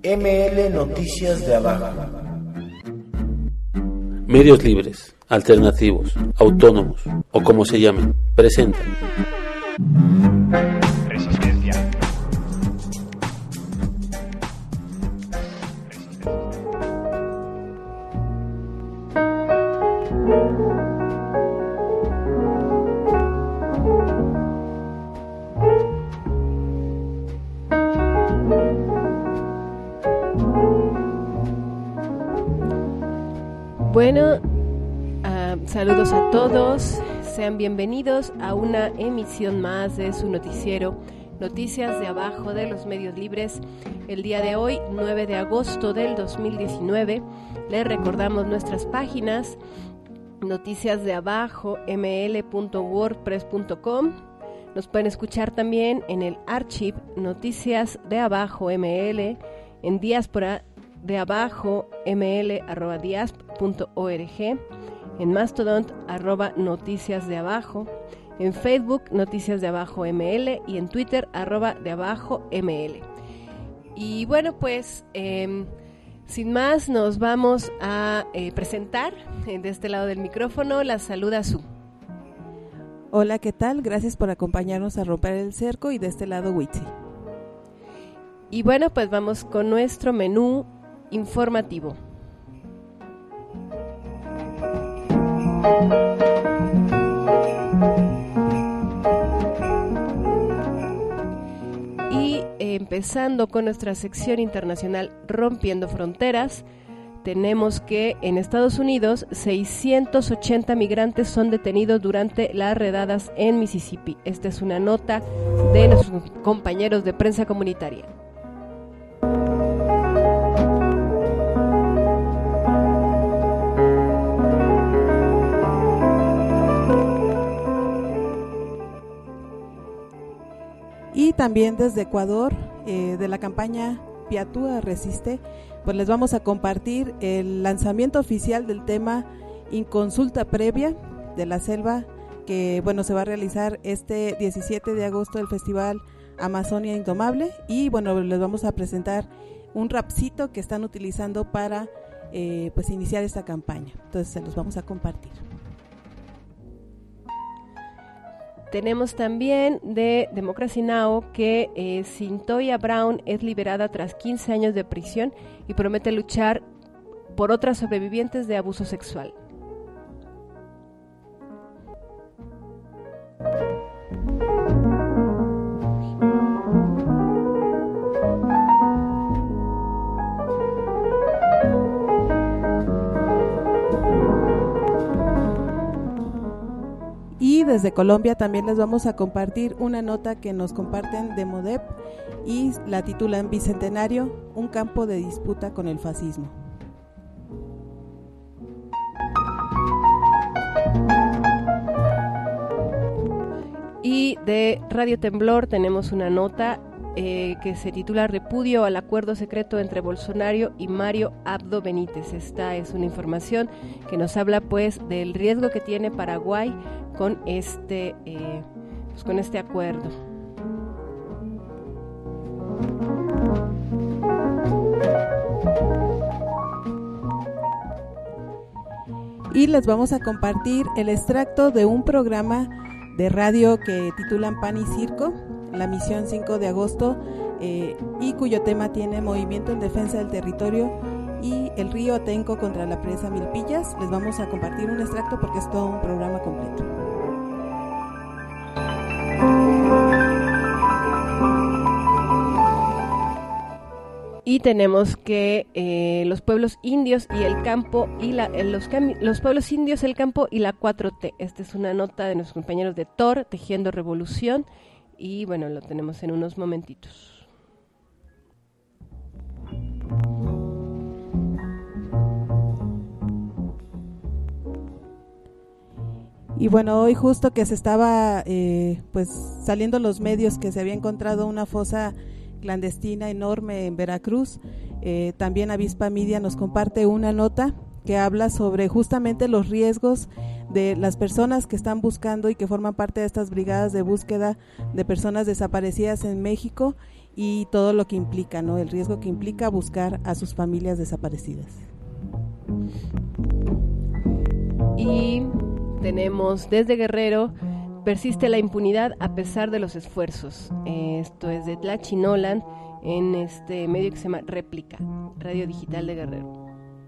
ML Noticias de Abajo. Medios libres, alternativos, autónomos o como se llamen, presentan Resistencia. Bueno, saludos a todos, sean bienvenidos a una emisión más de su noticiero Noticias de Abajo de los Medios Libres. El día de hoy, 9 de agosto del 2019, les recordamos nuestras páginas noticiasdeabajoml.wordpress.com. Nos pueden escuchar también en el archive Noticias de Abajo ML, en Diáspora de Abajo ml@diasp.org, en Mastodon @Noticias de Abajo, en Facebook Noticias de Abajo ML y en Twitter @de Abajo ML. Y bueno, pues sin más nos vamos a presentar de este lado del micrófono. La saluda Su. Hola, ¿qué tal? Gracias por acompañarnos a romper el cerco, y de este lado Witsi. Y bueno, pues vamos con nuestro menú informativo. Y empezando con nuestra sección internacional Rompiendo Fronteras, tenemos que en Estados Unidos 680 migrantes son detenidos durante las redadas en Mississippi. Esta es una nota de nuestros compañeros de prensa comunitaria. Y también desde Ecuador, de la campaña Piatúa Resiste, pues les vamos a compartir el lanzamiento oficial del tema Inconsulta Previa de la Selva, que bueno, se va a realizar este 17 de agosto del Festival Amazonia Indomable. Y bueno, les vamos a presentar un rapcito que están utilizando para pues iniciar esta campaña. Entonces se los vamos a compartir. Tenemos también de Democracy Now! Que Cyntoia Brown es liberada tras 15 años de prisión y promete luchar por otras sobrevivientes de abuso sexual. Y desde Colombia también les vamos a compartir una nota que nos comparten de MODEP y la titulan Bicentenario, un campo de disputa con el fascismo. Y de Radio Temblor tenemos una nota que se titula Repudio al acuerdo secreto entre Bolsonaro y Mario Abdo Benítez. Esta es una información que nos habla pues del riesgo que tiene Paraguay con este acuerdo. Y les vamos a compartir el extracto de un programa de radio que titulan Pan y Circo, la misión 5 de agosto, y cuyo tema tiene Movimiento en Defensa del Territorio y el río Atenco contra la presa Milpillas. Les vamos a compartir un extracto porque es todo un programa completo. Y tenemos que los pueblos indios y el campo y los pueblos indios, el campo y la 4T. Esta es una nota de nuestros compañeros de TOR, Tejiendo Revolución, y bueno, lo tenemos en unos momentitos. Y bueno, hoy justo que se estaba pues saliendo los medios que se había encontrado una fosa clandestina enorme en Veracruz, también Avispa Media nos comparte una nota que habla sobre justamente los riesgos de las personas que están buscando y que forman parte de estas brigadas de búsqueda de personas desaparecidas en México, y todo lo que implica, ¿no? El riesgo que implica buscar a sus familias desaparecidas. Y tenemos desde Guerrero, persiste la impunidad a pesar de los esfuerzos. Esto es de Tlachi Noland en este medio que se llama Réplica, Radio Digital de Guerrero.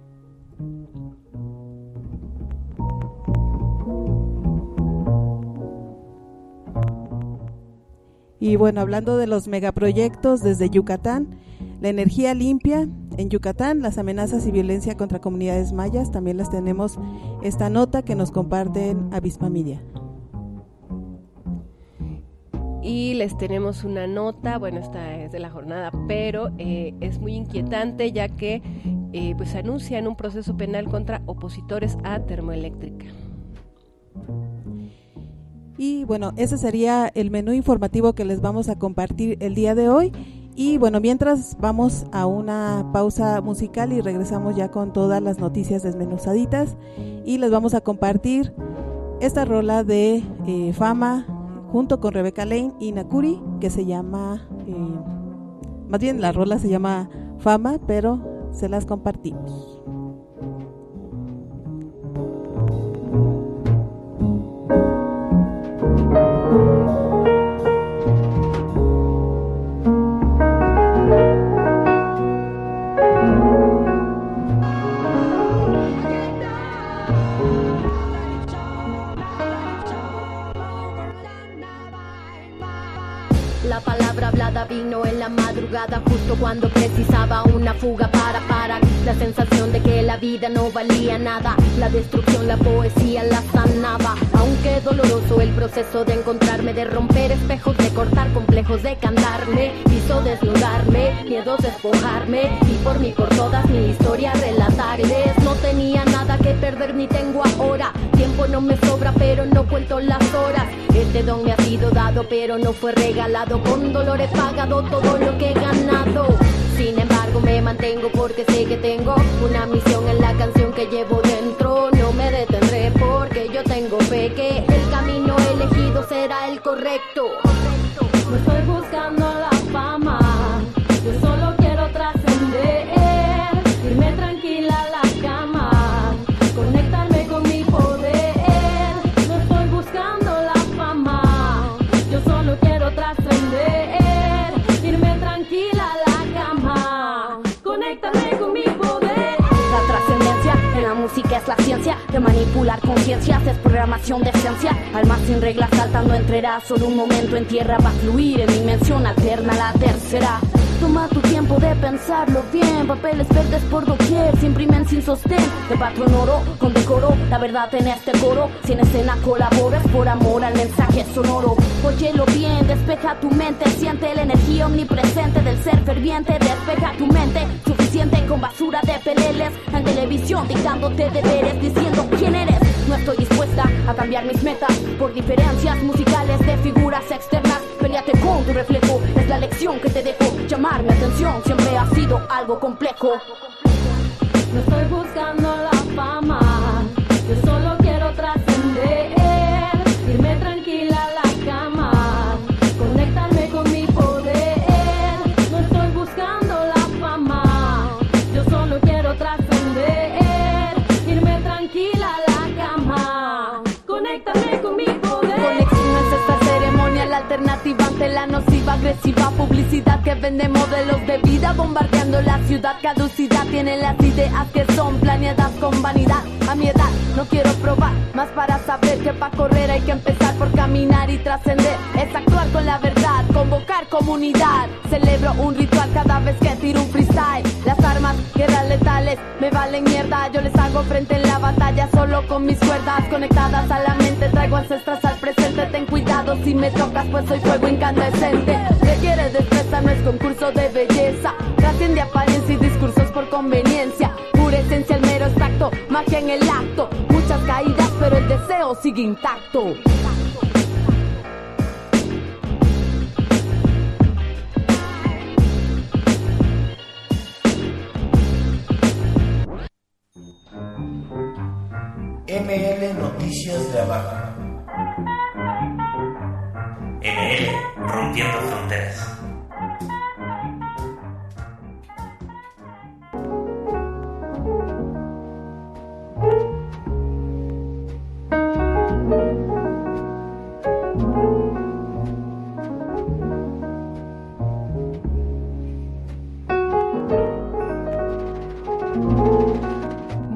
Y bueno, hablando de los megaproyectos desde Yucatán, la energía limpia en Yucatán, las amenazas y violencia contra comunidades mayas, también las tenemos esta nota que nos comparten Avispa Media. Y les tenemos una nota, bueno, esta es de la jornada, pero es muy inquietante ya que pues anuncian un proceso penal contra opositores a termoeléctrica. Y bueno, ese sería el menú informativo que les vamos a compartir el día de hoy. Y bueno, mientras vamos a una pausa musical y regresamos ya con todas las noticias desmenuzaditas. Y les vamos a compartir esta rola de Fama junto con Rebeca Lane y Nakuri, que se llama, más bien la rola se llama Fama, pero se las compartimos. La palabra hablada vino en la madrugada, justo cuando precisaba una fuga para la sensación de que la vida no valía nada. La destrucción, la poesía la sanaba. Aunque doloroso el proceso de encontrarme, de romper espejos, de cortar complejos, de cantarme, hizo desnudarme, miedos despojarme, y por mí por todas mi historia relatarles. No tenía nada que perder ni tengo ahora. Tiempo no me sobra, pero no cuento las horas. Este don me ha sido dado, pero no fue regalado. Con dolor he pagado todo lo que he ganado. Sin embargo me mantengo porque sé que tengo una misión en la canción que llevo dentro. No me detendré porque yo tengo fe que el camino elegido será el correcto. No estoy buscando la fama, yo solo quiero trascender, irme tranquila a la cama, conectarme con mi poder. No estoy buscando la fama, yo solo quiero trascender, irme tranquila a la cama, conectarme con mi poder. La trascendencia en la música es la ciencia de manipular conciencias, es programación de esencia. Alma sin reglas saltando entre eras, solo un momento en tierra va a fluir en dimensión alterna la tercera. Toma tu tiempo de pensarlo bien, papeles verdes por doquier, se imprimen sin sostén, de patrón oro con decoro, la verdad en este coro, si en escena colaboras por amor al mensaje sonoro. Óyelo bien, despeja tu mente, siente la energía omnipresente del ser ferviente, despeja tu mente, suficiente con basura de peleles, en televisión dictándote deberes, diciendo quién eres. No estoy dispuesta a cambiar mis metas por diferencias musicales de figuras externas. Peleate con tu reflejo, es la lección que te dejo. Llamar mi atención siempre ha sido algo complejo. No estoy buscando la fama, yo solo quiero trascender, irme tranquila a la cama, conectarme con mi poder. No estoy buscando la fama, yo solo quiero trascender, irme tranquila a la cama, conectarme con mi poder. Conexión es esta ceremonia, la alternativa ante la nociva, agresiva publicidad que vende modelos de vida, bombardeando la ciudad. Caducidad tiene las ideas que son planeadas con vanidad. A mi edad no quiero probar más para saber que para correr hay que empezar por caminar y trascender. Es actuar con la verdad, convocar comunidad. Celebro un ritual cada vez que tiro un freestyle. Las armas, guerras letales, me valen mierda. Yo les hago frente en la batalla solo con mis cuerdas conectadas a la mente. Traigo ancestras al presente, ten cuidado si me tocas, pues soy fuego incandescente. Requiere destreza, no es concurso de belleza. Trasciende apariencia y discursos por conveniencia. Pura esencia, el mero exacto, magia en el acto. Muchas caídas, pero el deseo sigue intacto. ML Noticias de Abajo. ML Rompiendo Fronteras.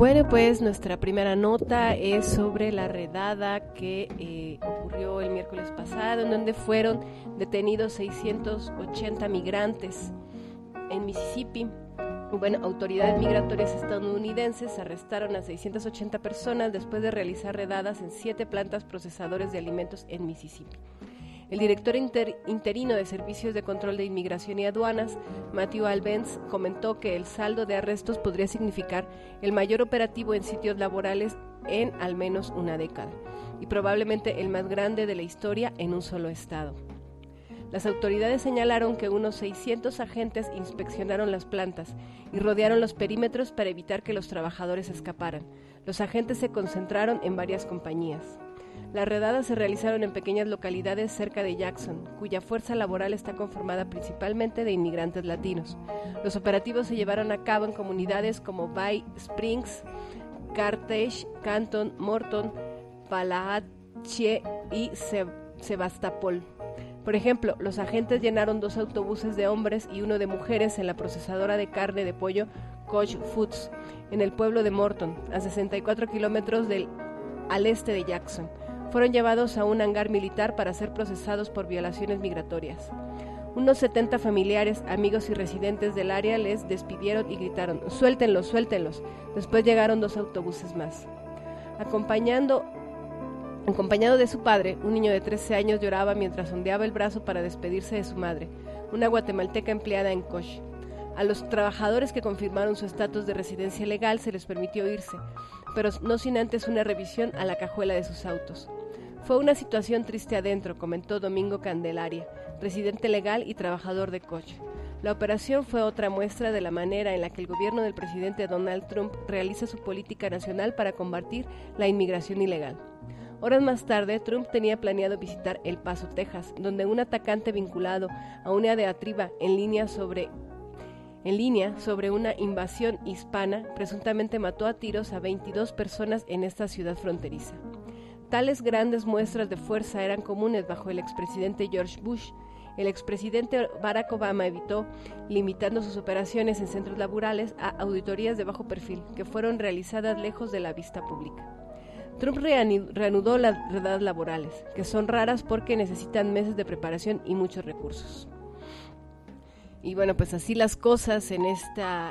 bueno, pues nuestra primera nota es sobre la redada que ocurrió el miércoles pasado, en donde fueron detenidos 680 migrantes en Mississippi. Bueno, autoridades migratorias estadounidenses arrestaron a 680 personas después de realizar redadas en 7 plantas procesadoras de alimentos en Mississippi. El director interino de Servicios de Control de Inmigración y Aduanas, Matthew Albence, comentó que el saldo de arrestos podría significar el mayor operativo en sitios laborales en al menos una década, y probablemente el más grande de la historia en un solo estado. Las autoridades señalaron que unos 600 agentes inspeccionaron las plantas y rodearon los perímetros para evitar que los trabajadores escaparan. Los agentes se concentraron en varias compañías. Las redadas se realizaron en pequeñas localidades cerca de Jackson, cuya fuerza laboral está conformada principalmente de inmigrantes latinos. Los operativos se llevaron a cabo en comunidades como Bay Springs, Carthage, Canton, Morton, Palahatchie y Sebastopol. Por ejemplo, los agentes llenaron 2 autobuses de hombres y uno de mujeres en la procesadora de carne de pollo Koch Foods, en el pueblo de Morton, a 64 kilómetros al este de Jackson. Fueron llevados a un hangar militar para ser procesados por violaciones migratorias. Unos 70 familiares, amigos y residentes del área les despidieron y gritaron: "¡Suéltenlos, suéltenlos!". Después llegaron 2 autobuses más. Acompañado de su padre, un niño de 13 años lloraba mientras ondeaba el brazo para despedirse de su madre, una guatemalteca empleada en Koch. A los trabajadores que confirmaron su estatus de residencia legal se les permitió irse, pero no sin antes una revisión a la cajuela de sus autos. Fue una situación triste adentro, comentó Domingo Candelaria, residente legal y trabajador de Koch. La operación fue otra muestra de la manera en la que el gobierno del presidente Donald Trump realiza su política nacional para combatir la inmigración ilegal. Horas más tarde, Trump tenía planeado visitar El Paso, Texas, donde un atacante vinculado a una diatriba en línea sobre una invasión hispana presuntamente mató a tiros a 22 personas en esta ciudad fronteriza. Tales grandes muestras de fuerza eran comunes bajo el expresidente George Bush. El expresidente Barack Obama evitó, limitando sus operaciones en centros laborales a auditorías de bajo perfil, que fueron realizadas lejos de la vista pública. Trump reanudó las redadas laborales, que son raras porque necesitan meses de preparación y muchos recursos. Y bueno, pues así las cosas en esta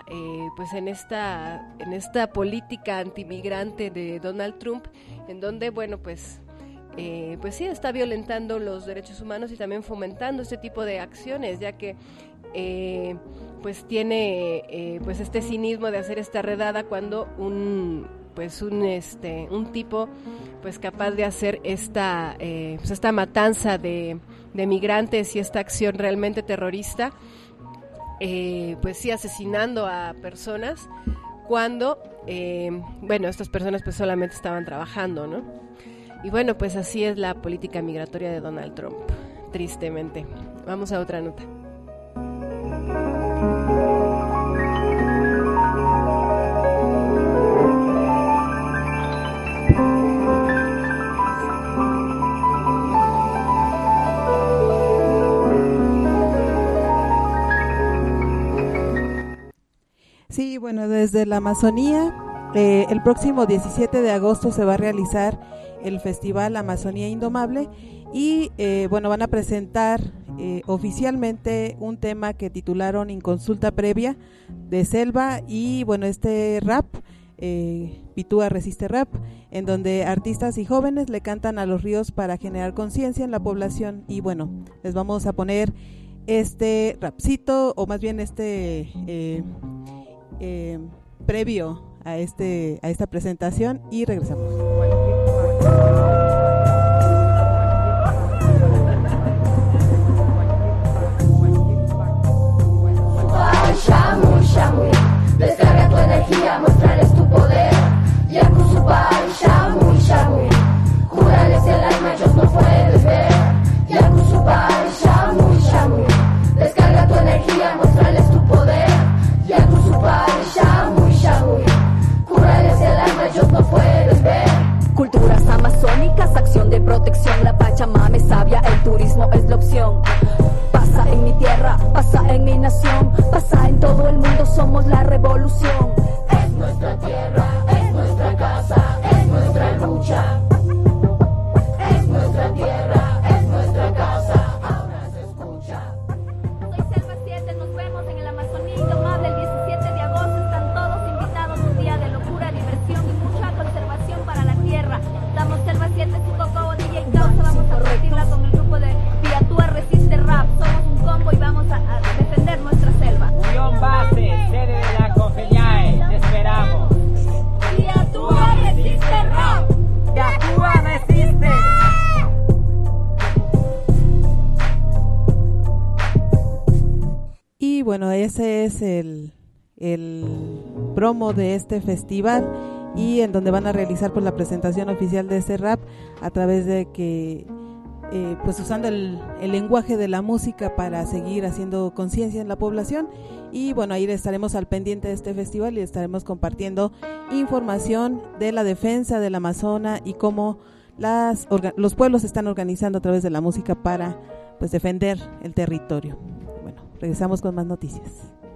política antimigrante de Donald Trump, en donde pues sí está violentando los derechos humanos y también fomentando este tipo de acciones, ya que pues tiene este cinismo de hacer esta redada cuando un tipo pues capaz de hacer esta matanza de migrantes y esta acción realmente terrorista, pues sí, asesinando a personas cuando estas personas pues solamente estaban trabajando, ¿no? Y bueno, pues así es la política migratoria de Donald Trump, tristemente. Vamos a otra nota. Sí, bueno, desde la Amazonía, el próximo 17 de agosto se va a realizar el Festival Amazonía Indomable y van a presentar oficialmente un tema que titularon Inconsulta Previa de Selva y este rap, Pitúa Resiste Rap, en donde artistas y jóvenes le cantan a los ríos para generar conciencia en la población. Y les vamos a poner este rapcito, o más bien previo a esta presentación, y regresamos. Shamu, shamu, descarga tu energía, muéstrales tu poder. Yakusupai, shamu, shamu, cúrales el alma, ellos no pueden ver. Yakusupai, shamu, shamu, descarga tu energía, muéstrales tu poder. Yakusupai, shamu, shamu, cúrales el alma, ellos no pueden ver. Culturas amazónicas, acción de protección, la Pachamama es sabia, el turismo es la opción. Pasa en mi tierra, pasa en mi nación, pasa en todo el mundo, somos la revolución. Es nuestra tierra, es bueno, ese es el promo de este festival, y en donde van a realizar pues la presentación oficial de este rap a través de que pues usando el lenguaje de la música para seguir haciendo conciencia en la población. Y bueno, ahí estaremos al pendiente de este festival y estaremos compartiendo información de la defensa del Amazonas y cómo los pueblos se están organizando a través de la música para pues defender el territorio. Bueno, regresamos con más noticias.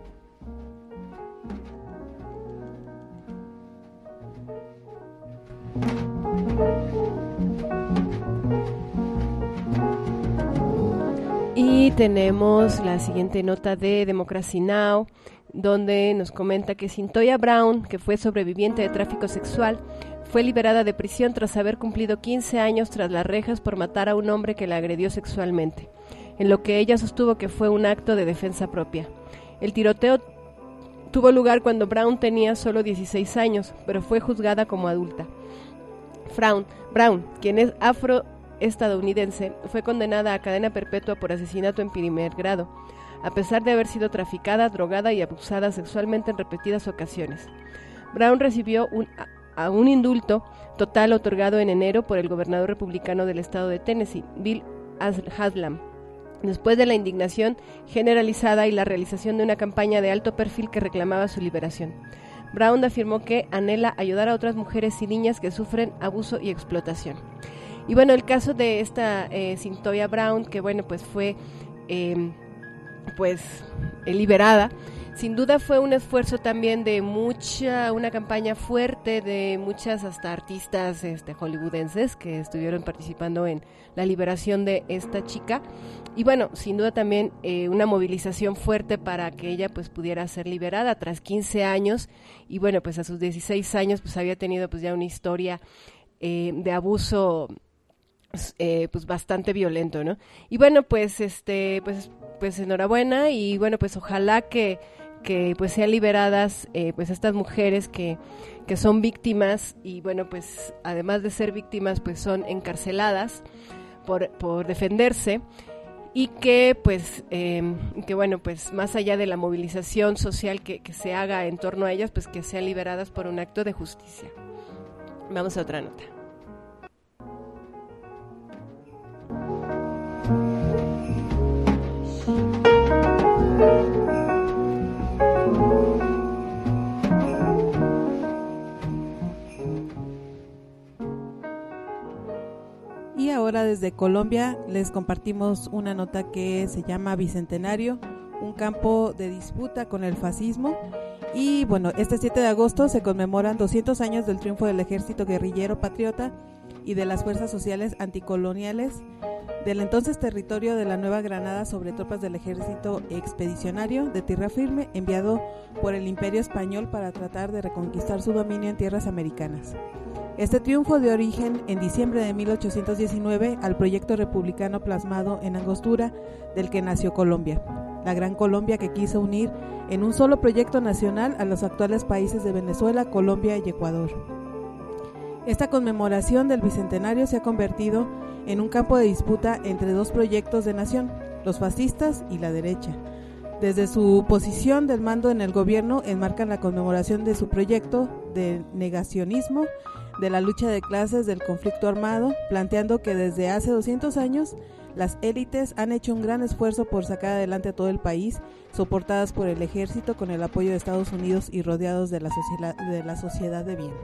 Y tenemos la siguiente nota de Democracy Now!, donde nos comenta que Cyntoia Brown, que fue sobreviviente de tráfico sexual, fue liberada de prisión tras haber cumplido 15 años tras las rejas por matar a un hombre que la agredió sexualmente, en lo que ella sostuvo que fue un acto de defensa propia. El tiroteo tuvo lugar cuando Brown tenía solo 16 años, pero fue juzgada como adulta. Brown, quien es afroestadounidense, fue condenada a cadena perpetua por asesinato en primer grado, a pesar de haber sido traficada, drogada y abusada sexualmente en repetidas ocasiones. Brown recibió un indulto total otorgado en enero por el gobernador republicano del estado de Tennessee, Bill Haslam, después de la indignación generalizada y la realización de una campaña de alto perfil que reclamaba su liberación. Brown afirmó que anhela ayudar a otras mujeres y niñas que sufren abuso y explotación. Y bueno, el caso de esta Cyntoia Brown, que bueno, pues fue liberada, sin duda fue un esfuerzo también de una campaña fuerte de muchas hasta artistas hollywoodenses que estuvieron participando en la liberación de esta chica. Y bueno, sin duda también una movilización fuerte para que ella pues pudiera ser liberada tras 15 años. Y bueno, pues a sus 16 años pues había tenido pues ya una historia de abuso pues bastante violento, ¿no? Y bueno, pues pues enhorabuena, y bueno, pues ojalá que pues sean liberadas pues estas mujeres que son víctimas, y bueno, pues además de ser víctimas pues son encarceladas por defenderse, y que pues que bueno, pues más allá de la movilización social que se haga en torno a ellas, pues que sean liberadas por un acto de justicia. Vamos a otra nota. Y ahora desde Colombia les compartimos una nota que se llama Bicentenario, un campo de disputa con el fascismo. Y bueno, este 7 de agosto se conmemoran 200 años del triunfo del ejército guerrillero patriota y de las fuerzas sociales anticoloniales del entonces territorio de la Nueva Granada sobre tropas del ejército expedicionario de tierra firme enviado por el Imperio Español para tratar de reconquistar su dominio en tierras americanas. Este triunfo dio origen en diciembre de 1819 al proyecto republicano plasmado en Angostura, del que nació Colombia, la Gran Colombia, que quiso unir en un solo proyecto nacional a los actuales países de Venezuela, Colombia y Ecuador. Esta conmemoración del Bicentenario se ha convertido en un campo de disputa entre dos proyectos de nación, los fascistas y la derecha. Desde su posición del mando en el gobierno enmarcan la conmemoración de su proyecto de negacionismo, de la lucha de clases, del conflicto armado, planteando que desde hace 200 años las élites han hecho un gran esfuerzo por sacar adelante a todo el país, soportadas por el ejército con el apoyo de Estados Unidos y rodeados de la sociedad de bien.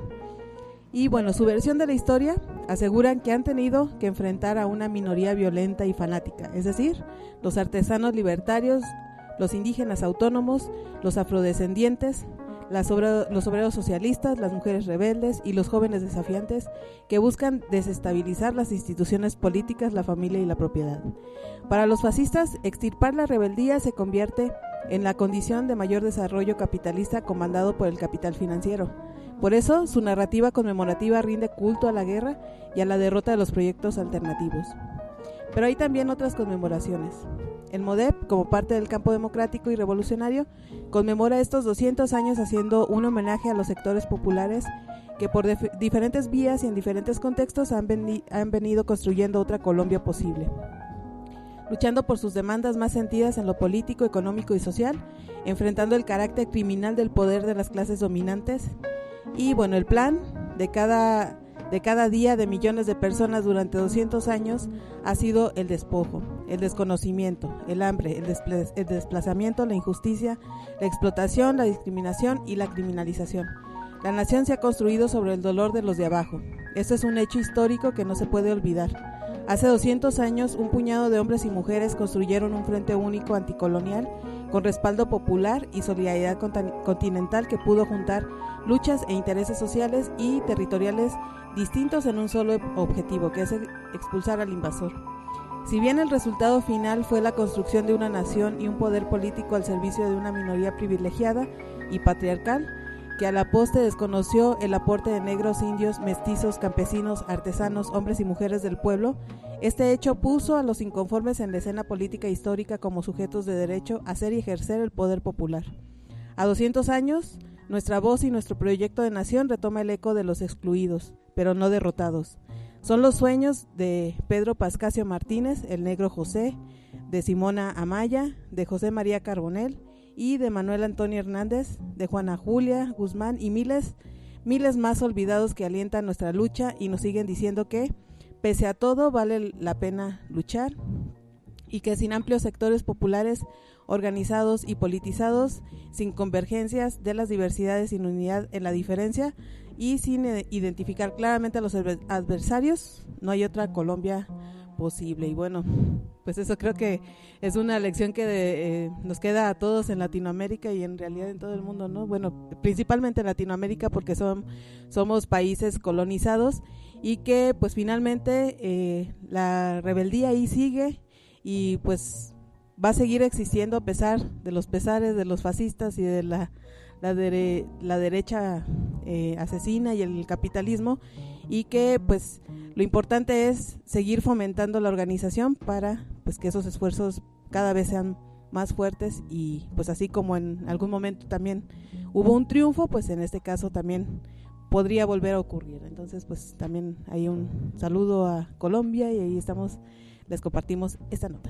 Y bueno, su versión de la historia aseguran que han tenido que enfrentar a una minoría violenta y fanática, es decir, los artesanos libertarios, los indígenas autónomos, los afrodescendientes, los obreros socialistas, las mujeres rebeldes y los jóvenes desafiantes que buscan desestabilizar las instituciones políticas, la familia y la propiedad. Para los fascistas, extirpar la rebeldía se convierte en la condición de mayor desarrollo capitalista comandado por el capital financiero. Por eso, su narrativa conmemorativa rinde culto a la guerra y a la derrota de los proyectos alternativos. Pero hay también otras conmemoraciones. El MODEP, como parte del campo democrático y revolucionario, conmemora estos 200 años haciendo un homenaje a los sectores populares que por diferentes vías y en diferentes contextos han venido construyendo otra Colombia posible. luchando por sus demandas más sentidas en lo político, económico y social, enfrentando el carácter criminal del poder de las clases dominantes. Y bueno, el plan de cada día de millones de personas durante 200 años ha sido el despojo, el desconocimiento, el hambre, el desplazamiento, la injusticia, la explotación, la discriminación y la criminalización. La nación se ha construido sobre el dolor de los de abajo. Esto es un hecho histórico que no se puede olvidar. Hace 200 años, un puñado de hombres y mujeres construyeron un frente único anticolonial con respaldo popular y solidaridad continental que pudo juntar luchas e intereses sociales y territoriales distintos en un solo objetivo, que es expulsar al invasor. Si bien el resultado final fue la construcción de una nación y un poder político al servicio de una minoría privilegiada y patriarcal, que a la postre desconoció el aporte de negros, indios, mestizos, campesinos, artesanos, hombres y mujeres del pueblo, este hecho puso a los inconformes en la escena política histórica como sujetos de derecho a hacer y ejercer el poder popular. A 200 años, nuestra voz y nuestro proyecto de nación retoma el eco de los excluidos, pero no derrotados. Son los sueños de Pedro Pascasio Martínez, el negro José, de Simona Amaya, de José María Carbonell, y de Manuel Antonio Hernández, de Juana Julia Guzmán y miles más olvidados que alientan nuestra lucha y nos siguen diciendo que, pese a todo, vale la pena luchar y que sin amplios sectores populares organizados y politizados, sin convergencias de las diversidades, sin unidad en la diferencia y sin identificar claramente a los adversarios, no hay otra Colombia posible. Y bueno, pues eso creo que es una lección que nos queda a todos en Latinoamérica y en realidad en todo el mundo, ¿no? Bueno, principalmente en Latinoamérica porque somos países colonizados y que pues finalmente la rebeldía ahí sigue y pues va a seguir existiendo a pesar de los pesares de los fascistas y de la derecha asesina y el capitalismo, y que pues lo importante es seguir fomentando la organización para pues que esos esfuerzos cada vez sean más fuertes y pues así como en algún momento también hubo un triunfo, pues en este caso también podría volver a ocurrir. Entonces pues también hay un saludo a Colombia y ahí estamos, les compartimos esta nota.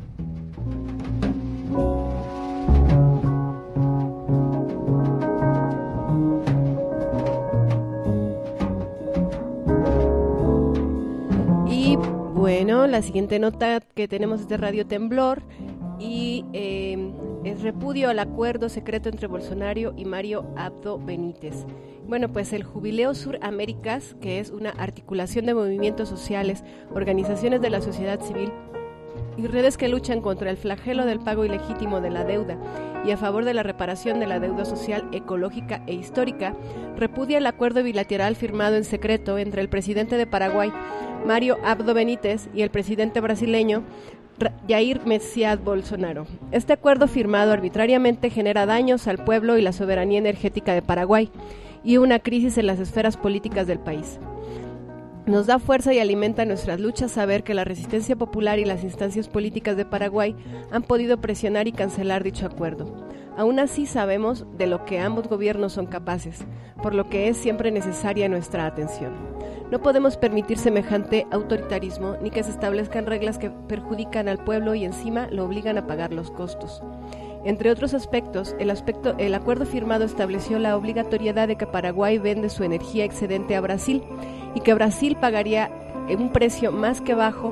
Y bueno, la siguiente nota que tenemos es de Radio Temblor y es repudio al acuerdo secreto entre Bolsonaro y Mario Abdo Benítez. Bueno, pues el Jubileo Sur Américas, que es una articulación de movimientos sociales, organizaciones de la sociedad civil y redes que luchan contra el flagelo del pago ilegítimo de la deuda y a favor de la reparación de la deuda social, ecológica e histórica, repudia el acuerdo bilateral firmado en secreto entre el presidente de Paraguay, Mario Abdo Benítez, y el presidente brasileño, Jair Messias Bolsonaro. Este acuerdo firmado arbitrariamente genera daños al pueblo y la soberanía energética de Paraguay y una crisis en las esferas políticas del país. Nos da fuerza y alimenta nuestras luchas saber que la resistencia popular y las instancias políticas de Paraguay han podido presionar y cancelar dicho acuerdo. Aún así sabemos de lo que ambos gobiernos son capaces, por lo que es siempre necesaria nuestra atención. No podemos permitir semejante autoritarismo ni que se establezcan reglas que perjudican al pueblo y encima lo obligan a pagar los costos. Entre otros aspectos, el acuerdo firmado estableció la obligatoriedad de que Paraguay vende su energía excedente a Brasil y que Brasil pagaría un precio más bajo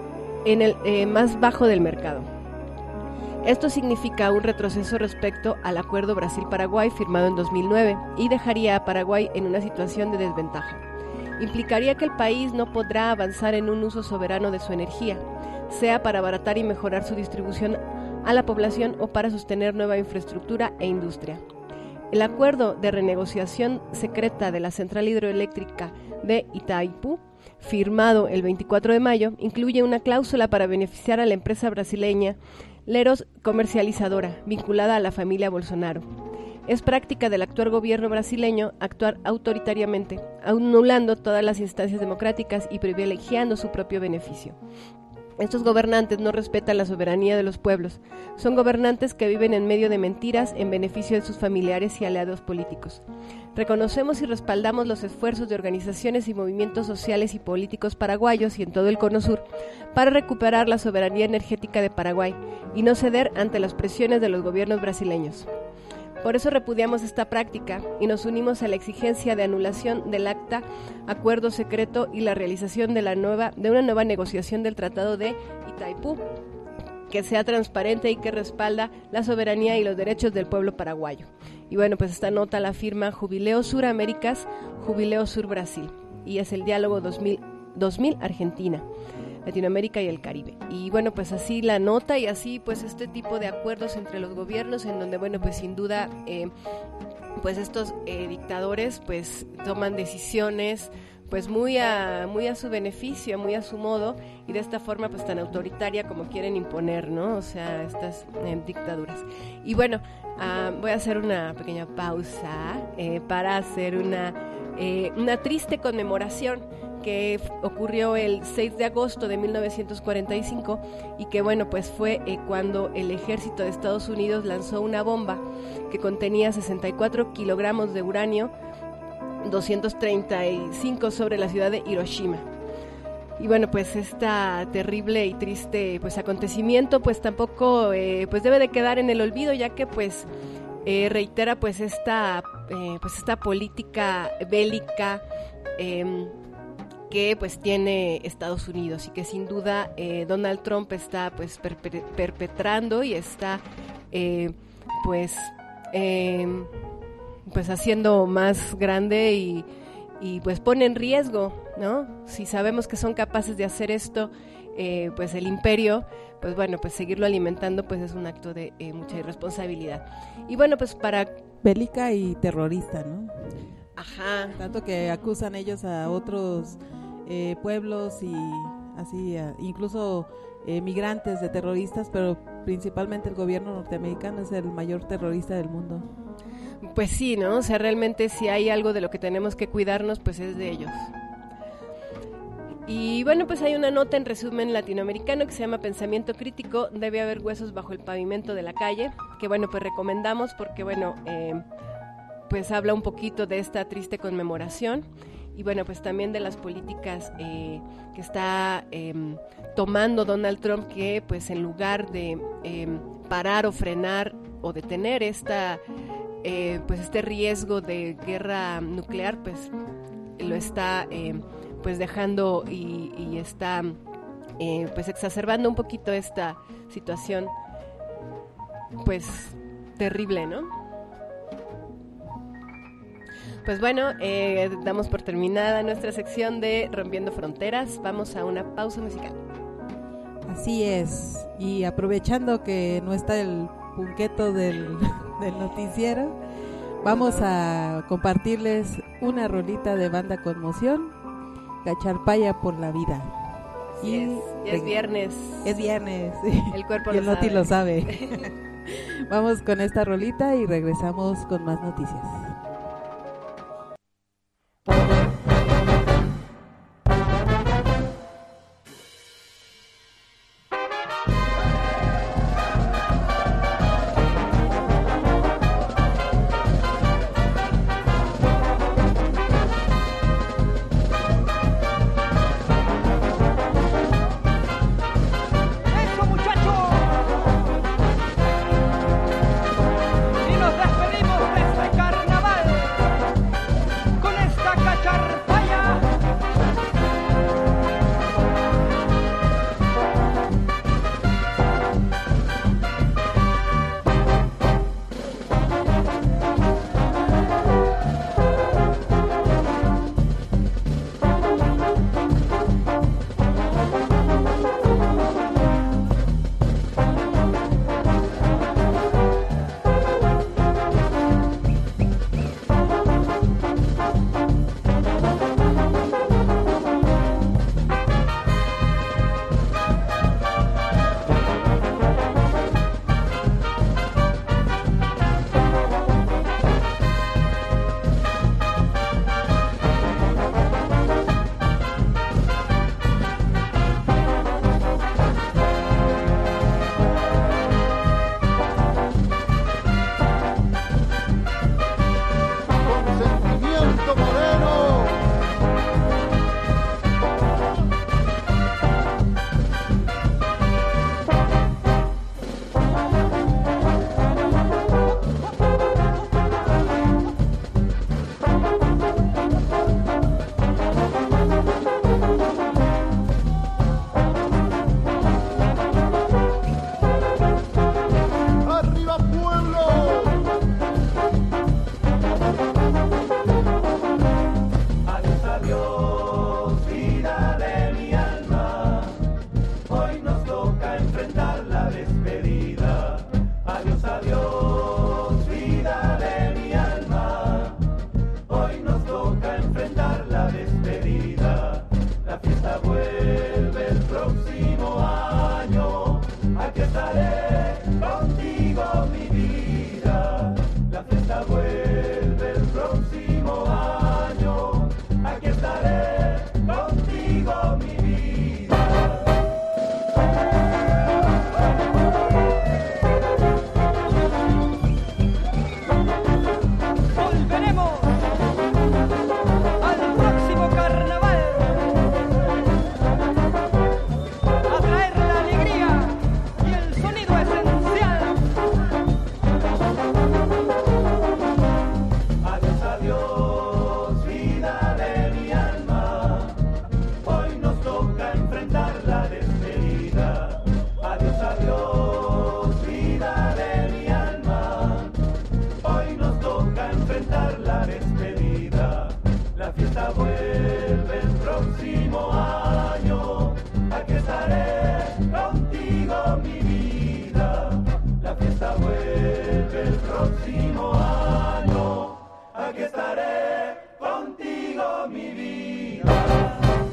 del mercado. Esto significa un retroceso respecto al acuerdo Brasil-Paraguay firmado en 2009 y dejaría a Paraguay en una situación de desventaja. Implicaría que el país no podrá avanzar en un uso soberano de su energía, sea para abaratar y mejorar su distribución a la población o para sostener nueva infraestructura e industria. El acuerdo de renegociación secreta de la central hidroeléctrica de Itaipú, firmado el 24 de mayo, incluye una cláusula para beneficiar a la empresa brasileña Leros Comercializadora, vinculada a la familia Bolsonaro. Es práctica del actual gobierno brasileño actuar autoritariamente, anulando todas las instancias democráticas y privilegiando su propio beneficio. Estos gobernantes no respetan la soberanía de los pueblos. Son gobernantes que viven en medio de mentiras en beneficio de sus familiares y aliados políticos. Reconocemos y respaldamos los esfuerzos de organizaciones y movimientos sociales y políticos paraguayos y en todo el Cono Sur para recuperar la soberanía energética de Paraguay y no ceder ante las presiones de los gobiernos brasileños. Por eso repudiamos esta práctica y nos unimos a la exigencia de anulación del acta, acuerdo secreto y la realización de una nueva negociación del Tratado de Itaipú, que sea transparente y que respalda la soberanía y los derechos del pueblo paraguayo. Y bueno, pues esta nota la firma Jubileo Sur Américas, Jubileo Sur Brasil, y es el diálogo 2000 Argentina, Latinoamérica y el Caribe. Y bueno, pues así la nota y así pues este tipo de acuerdos entre los gobiernos en donde, bueno, pues sin duda pues estos dictadores pues toman decisiones pues muy a su beneficio, muy a su modo, y de esta forma pues tan autoritaria como quieren imponer, ¿no? O sea, estas dictaduras. Y bueno, voy a hacer una pequeña pausa para hacer una triste conmemoración que ocurrió el 6 de agosto de 1945 y que bueno, pues fue cuando el ejército de Estados Unidos lanzó una bomba que contenía 64 kilogramos de uranio 235 sobre la ciudad de Hiroshima. Y bueno, pues esta terrible y triste pues acontecimiento pues tampoco pues debe de quedar en el olvido, ya que pues reitera pues esta política bélica que pues tiene Estados Unidos y que sin duda Donald Trump está pues perpetrando y está pues haciendo más grande y pues pone en riesgo, ¿no? Si sabemos que son capaces de hacer esto, pues el imperio, pues bueno, pues seguirlo alimentando pues es un acto de mucha irresponsabilidad. Y bueno, pues para... bélica y terrorista, ¿no? Ajá. Tanto que acusan ellos a otros pueblos y así, incluso migrantes de terroristas, pero principalmente el gobierno norteamericano es el mayor terrorista del mundo. Pues sí, ¿no? O sea, realmente si hay algo de lo que tenemos que cuidarnos, pues es de ellos. Y bueno, pues hay una nota en resumen latinoamericano que se llama Pensamiento Crítico, debe haber huesos bajo el pavimento de la calle, que bueno, pues recomendamos porque bueno, pues habla un poquito de esta triste conmemoración y bueno, pues también de las políticas que está tomando Donald Trump, que pues en lugar de parar o frenar o detener pues este riesgo de guerra nuclear, pues lo está pues dejando y está pues exacerbando un poquito esta situación pues terrible, ¿no? Pues bueno, damos por terminada nuestra sección de Rompiendo Fronteras. Vamos a una pausa musical. Así es, y aprovechando que no está el punqueto del noticiero, vamos a compartirles una rolita de Banda Conmoción, Cacharpaya por la vida. Y es viernes. Es viernes. El cuerpo y el Noti lo sabe. Vamos con esta rolita y regresamos con más noticias. Carnaval. próximo año, aquí estaré contigo, mi vida.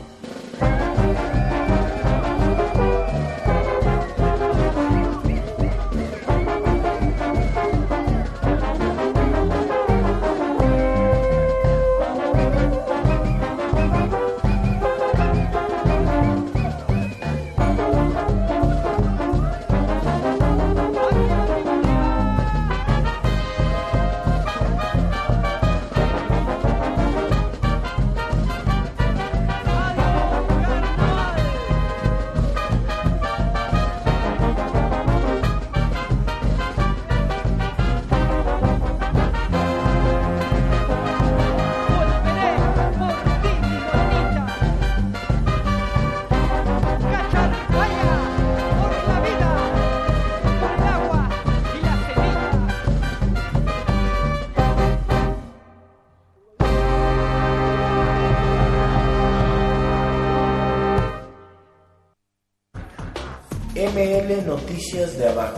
ML Noticias de Abajo.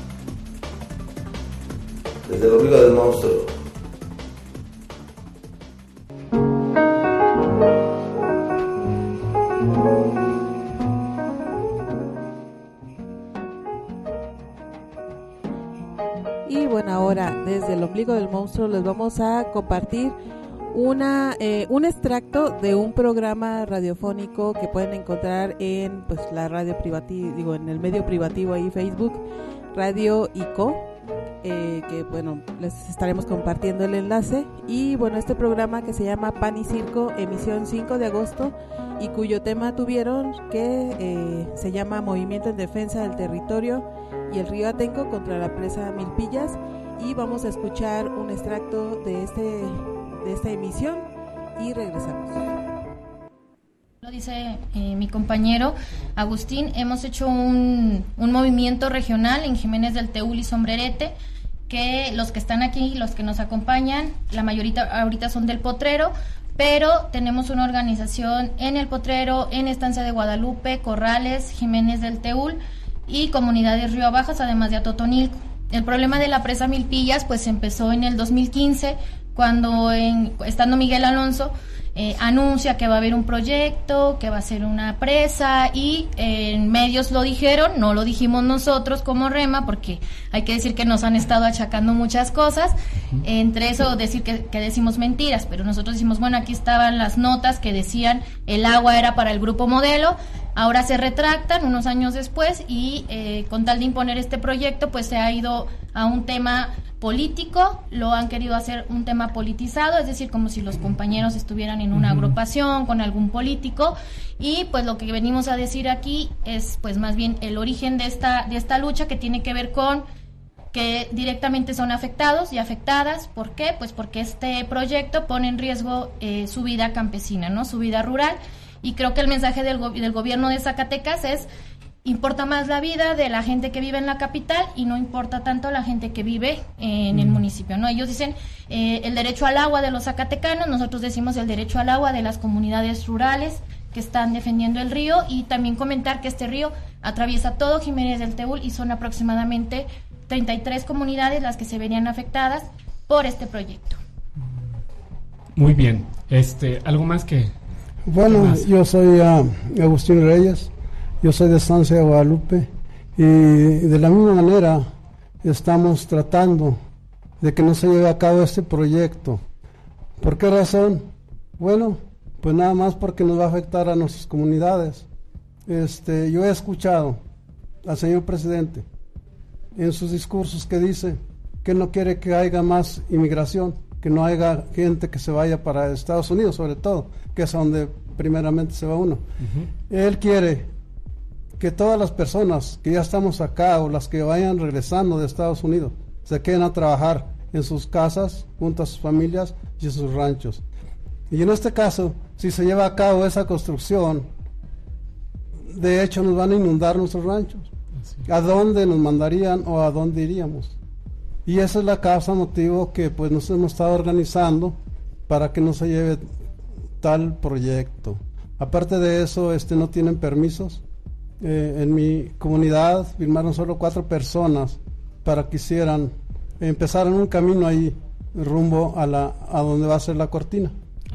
Desde el ombligo del monstruo. Y bueno, ahora desde el ombligo del monstruo les vamos a compartir un extracto de un programa radiofónico que pueden encontrar en pues la radio privativo, en el medio privativo ahí Facebook, Radio ICO, que bueno, les estaremos compartiendo el enlace. Y bueno, este programa que se llama Pan y Circo, emisión 5 de agosto, y cuyo tema tuvieron que se llama Movimiento en Defensa del Territorio y el Río Atenco contra la presa Milpillas. Y vamos a escuchar un extracto de esta emisión y regresamos. Lo dice mi compañero Agustín, hemos hecho un movimiento regional en Jiménez del Teúl y Sombrerete, que los que están aquí, los que nos acompañan, la mayoría ahorita son del Potrero, pero tenemos una organización en el Potrero, en Estancia de Guadalupe, Corrales, Jiménez del Teúl y comunidades Río Bajas, además de Atotonilco. El problema de la presa Milpillas pues empezó en el 2015, cuando estando Miguel Alonso anuncia que va a haber un proyecto, que va a ser una presa, y en medios lo dijeron, no lo dijimos nosotros como Rema, porque hay que decir que nos han estado achacando muchas cosas, entre eso decir que decimos mentiras, pero nosotros decimos, bueno, aquí estaban las notas que decían el agua era para el grupo Modelo. Ahora se retractan unos años después y con tal de imponer este proyecto pues se ha ido a un tema político, lo han querido hacer un tema politizado, es decir, como si los compañeros estuvieran en una agrupación con algún político, y pues lo que venimos a decir aquí es pues más bien el origen de esta lucha, que tiene que ver con que directamente son afectados y afectadas. ¿Por qué? Pues porque este proyecto pone en riesgo su vida campesina, ¿no? Su vida rural. Y creo que el mensaje del gobierno de Zacatecas es: importa más la vida de la gente que vive en la capital y no importa tanto la gente que vive en el municipio, ¿no? Ellos dicen el derecho al agua de los zacatecanos, nosotros decimos el derecho al agua de las comunidades rurales que están defendiendo el río. Y también comentar que este río atraviesa todo Jiménez del Teúl y son aproximadamente 33 comunidades las que se verían afectadas por este proyecto. Muy bien, ¿algo más que...? Bueno, yo soy Agustín Reyes, yo soy de Estancia de Guadalupe, y de la misma manera estamos tratando de que no se lleve a cabo este proyecto. ¿Por qué razón? Bueno, pues nada más porque nos va a afectar a nuestras comunidades. Yo he escuchado al señor presidente en sus discursos que dice que no quiere que haya más inmigración, que no haya gente que se vaya para Estados Unidos, sobre todo, que es a donde primeramente se va uno. Él quiere que todas las personas que ya estamos acá o las que vayan regresando de Estados Unidos se queden a trabajar en sus casas, junto a sus familias y en sus ranchos. Y en este caso, si se lleva a cabo esa construcción, de hecho nos van a inundar nuestros ranchos. ¿A dónde nos mandarían o a dónde iríamos? Y esa es la causa, motivo que pues nos hemos estado organizando para que no se lleve tal proyecto. Aparte de eso, no tienen permisos. En mi comunidad firmaron solo 4 personas para que hicieran empezaron un camino ahí rumbo a donde va a ser la cortina.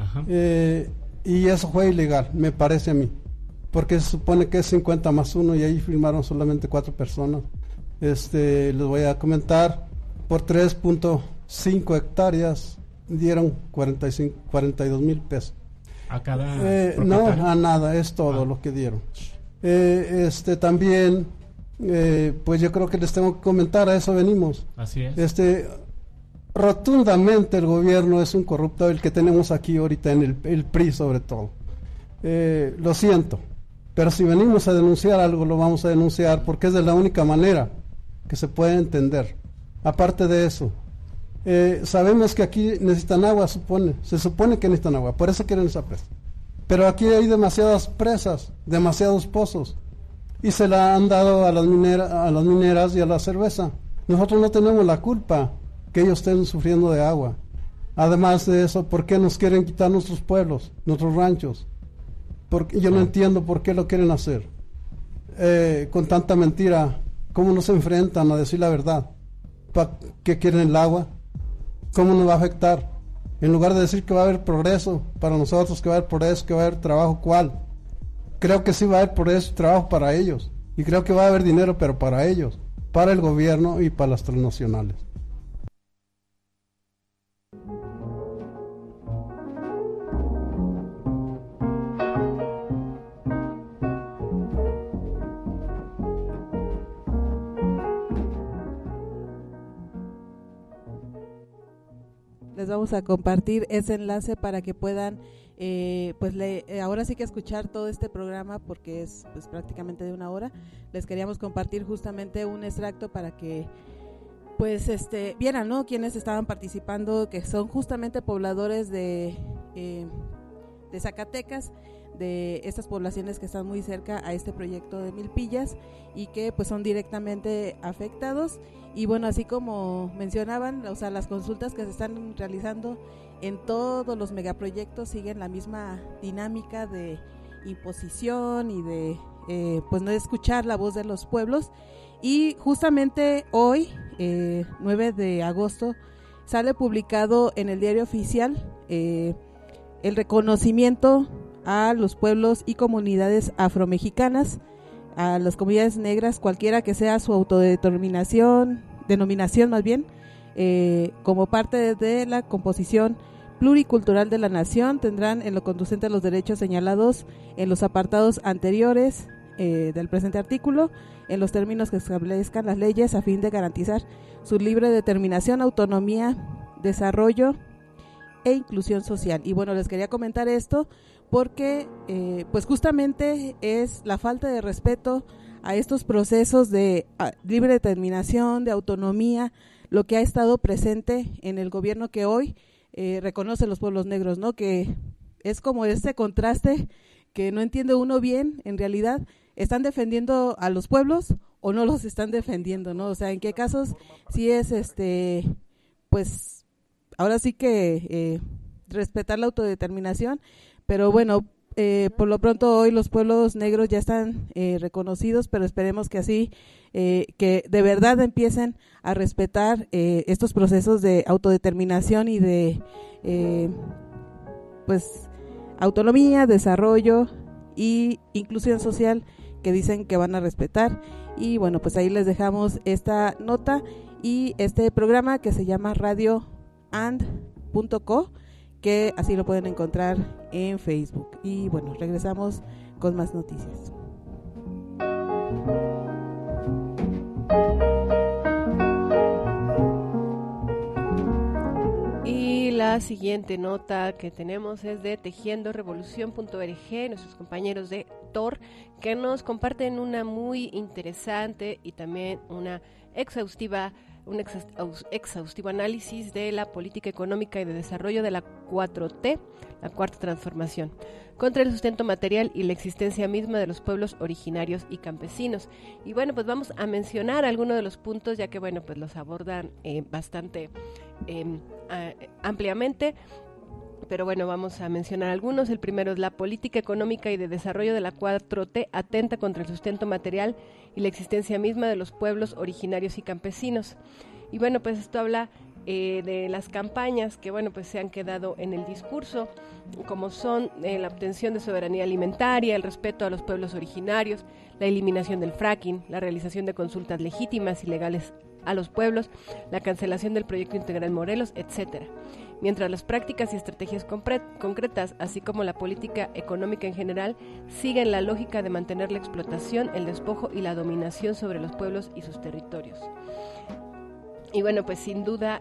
Y eso fue ilegal, me parece a mí, porque se supone que es 50+1 y ahí firmaron solamente 4 personas. Les voy a comentar, por 3.5 hectáreas dieron 42,000 pesos. ¿A cada no, a nada, es todo lo que dieron. También, pues yo creo que les tengo que comentar, a eso venimos. Así es. Rotundamente el gobierno es un corrupto, el que tenemos aquí ahorita en el PRI sobre todo. Lo siento, pero si venimos a denunciar algo, lo vamos a denunciar porque es de la única manera que se puede entender. Aparte de eso, sabemos que aquí necesitan agua, se supone que necesitan agua, por eso quieren esa presa. Pero aquí hay demasiadas presas, demasiados pozos, y se la han dado a las mineras y a la cerveza. Nosotros no tenemos la culpa que ellos estén sufriendo de agua. Además de eso, ¿por qué nos quieren quitar nuestros pueblos, nuestros ranchos? Porque yo no entiendo por qué lo quieren hacer. Con tanta mentira, ¿cómo no se enfrentan a decir la verdad? ¿Para qué quieren el agua? ¿Cómo nos va a afectar? En lugar de decir que va a haber progreso para nosotros, que va a haber progreso, que va a haber trabajo, ¿cuál? Creo que sí va a haber progreso y trabajo para ellos. Y creo que va a haber dinero, pero para ellos, para el gobierno y para las transnacionales. Les vamos a compartir ese enlace para que puedan ahora sí que escuchar todo este programa, porque es pues prácticamente de 1 hora. Les queríamos compartir justamente un extracto para que pues vieran, ¿no?, quienes estaban participando, que son justamente pobladores de Zacatecas, de estas poblaciones que están muy cerca a este proyecto de Milpillas y que pues son directamente afectados. Y bueno, así como mencionaban, o sea, las consultas que se están realizando en todos los megaproyectos siguen la misma dinámica de imposición y de pues no escuchar la voz de los pueblos. Y justamente hoy, 9 de agosto, sale publicado en el Diario Oficial el reconocimiento a los pueblos y comunidades afromexicanas, a las comunidades negras, cualquiera que sea su denominación más bien, como parte de la composición pluricultural de la nación, tendrán en lo conducente a los derechos señalados en los apartados anteriores del presente artículo, en los términos que establezcan las leyes a fin de garantizar su libre determinación, autonomía, desarrollo e inclusión social. Y bueno, les quería comentar esto porque pues justamente es la falta de respeto a estos procesos de libre determinación, de autonomía, lo que ha estado presente en el gobierno que hoy reconoce los pueblos negros, ¿no? Que es como ese contraste que no entiende uno bien, en realidad, ¿están defendiendo a los pueblos o no los están defendiendo, no? O sea, ¿en qué casos sí es pues ahora sí que respetar la autodeterminación? Pero bueno, por lo pronto hoy los pueblos negros ya están reconocidos, pero esperemos que así, que de verdad empiecen a respetar estos procesos de autodeterminación y de pues autonomía, desarrollo y inclusión social que dicen que van a respetar. Y bueno, pues ahí les dejamos esta nota y este programa que se llama radioand.co, que así lo pueden encontrar en Facebook. Y bueno, regresamos con más noticias. Y la siguiente nota que tenemos es de tejiendorevolución.org, nuestros compañeros de TOR, que nos comparten una muy interesante y también un exhaustivo análisis de la política económica y de desarrollo de la 4T, la Cuarta Transformación, contra el sustento material y la existencia misma de los pueblos originarios y campesinos. Y bueno, pues vamos a mencionar algunos de los puntos, ya que bueno, pues los abordan bastante ampliamente. Pero bueno, vamos a mencionar algunos. El primero es: la política económica y de desarrollo de la 4T atenta contra el sustento material y la existencia misma de los pueblos originarios y campesinos. Y bueno, pues esto habla de las campañas que, bueno, pues se han quedado en el discurso, como son la obtención de soberanía alimentaria, el respeto a los pueblos originarios, la eliminación del fracking, la realización de consultas legítimas y legales a los pueblos, la cancelación del proyecto integral Morelos, etcétera. Mientras las prácticas y estrategias concretas, así como la política económica en general, siguen la lógica de mantener la explotación, el despojo y la dominación sobre los pueblos y sus territorios. Y bueno, pues sin duda,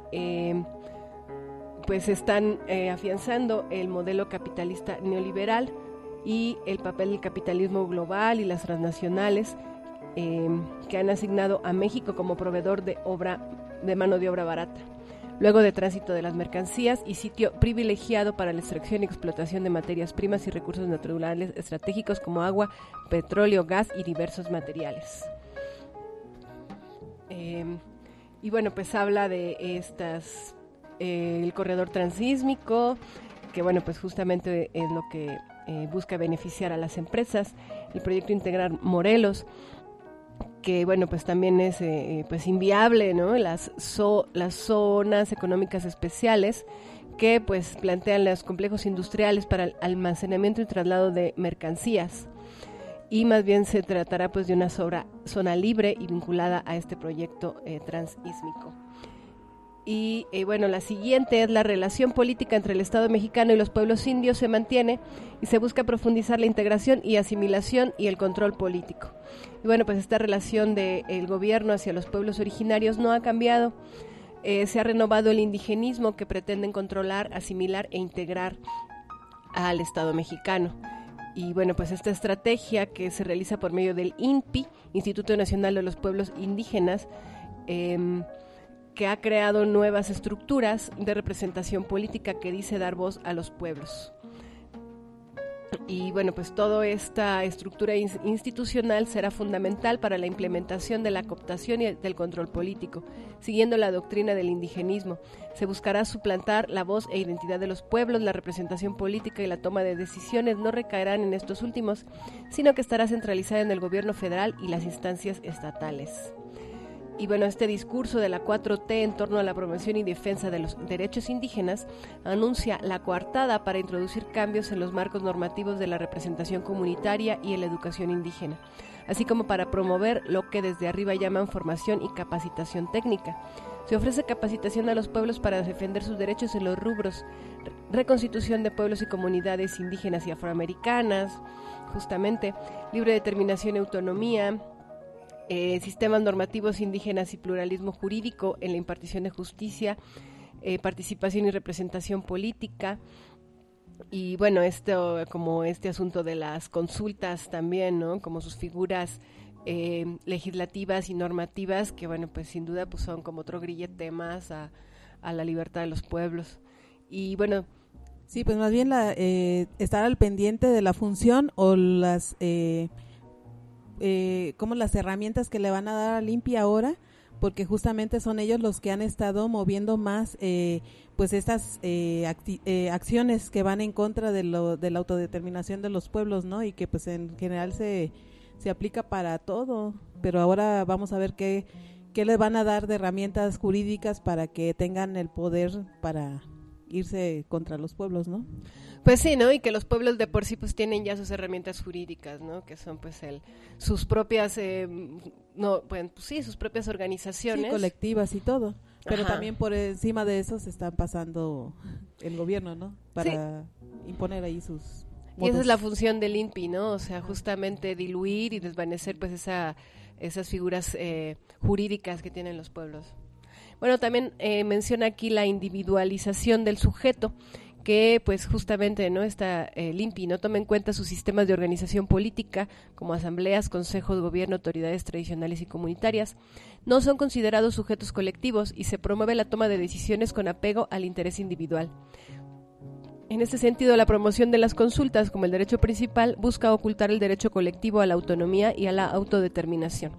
pues están afianzando el modelo capitalista neoliberal y el papel del capitalismo global y las transnacionales que han asignado a México como proveedor de mano de obra barata, luego de tránsito de las mercancías y sitio privilegiado para la extracción y explotación de materias primas y recursos naturales estratégicos como agua, petróleo, gas y diversos materiales. Y bueno, pues habla de el corredor transísmico, que bueno, pues justamente es lo que busca beneficiar a las empresas, el proyecto integral Morelos, que bueno, pues también es pues inviable, ¿no? Las zonas económicas especiales que pues plantean los complejos industriales para el almacenamiento y traslado de mercancías. Y más bien se tratará pues de una zona libre y vinculada a este proyecto transísmico. Y bueno, la siguiente es la relación política entre el Estado mexicano y los pueblos indios se mantiene y se busca profundizar la integración y asimilación y el control político. Y bueno, pues esta relación del gobierno hacia los pueblos originarios no ha cambiado. Se ha renovado el indigenismo que pretenden controlar, asimilar e integrar al Estado mexicano. Y bueno, pues esta estrategia que se realiza por medio del INPI, Instituto Nacional de los Pueblos Indígenas, que ha creado nuevas estructuras de representación política que dice dar voz a los pueblos. Y bueno, pues toda esta estructura institucional será fundamental para la implementación de la cooptación y del control político, siguiendo la doctrina del indigenismo. Se buscará suplantar la voz e identidad de los pueblos, la representación política y la toma de decisiones no recaerán en estos últimos, sino que estará centralizada en el gobierno federal y las instancias estatales. Y bueno, este discurso de la 4T en torno a la promoción y defensa de los derechos indígenas anuncia la coartada para introducir cambios en los marcos normativos de la representación comunitaria y en la educación indígena, así como para promover lo que desde arriba llaman formación y capacitación técnica. Se ofrece capacitación a los pueblos para defender sus derechos en los rubros reconstitución de pueblos y comunidades indígenas y afroamericanas, justamente, libre determinación y autonomía, sistemas normativos indígenas y pluralismo jurídico en la impartición de justicia, participación y representación política. Y bueno, como este asunto de las consultas también, ¿no? Como sus figuras legislativas y normativas, que bueno, pues sin duda pues son como otro grillete más a la libertad de los pueblos. Y bueno, sí, pues más bien estar al pendiente de la función o las como las herramientas que le van a dar al INPI ahora, porque justamente son ellos los que han estado moviendo más pues estas acciones que van en contra de la autodeterminación de los pueblos, ¿no? Y que pues en general se aplica para todo, pero ahora vamos a ver qué les van a dar de herramientas jurídicas para que tengan el poder para irse contra los pueblos, ¿no? Pues sí, ¿no? Y que los pueblos de por sí pues tienen ya sus herramientas jurídicas, ¿no? Que son pues sus propias, sus propias organizaciones. Sí, colectivas y todo. Pero Ajá. También por encima de eso se están pasando el gobierno, ¿no? Para imponer ahí sus modos. Y esa es la función del INPI, ¿no? O sea, justamente diluir y desvanecer pues esas figuras jurídicas que tienen los pueblos. Bueno, también menciona aquí la individualización del sujeto, que pues justamente no está el INPI, no toma en cuenta sus sistemas de organización política como asambleas, consejos, gobierno, autoridades tradicionales y comunitarias. No son considerados sujetos colectivos y se promueve la toma de decisiones con apego al interés individual. En este sentido, la promoción de las consultas como el derecho principal busca ocultar el derecho colectivo a la autonomía y a la autodeterminación.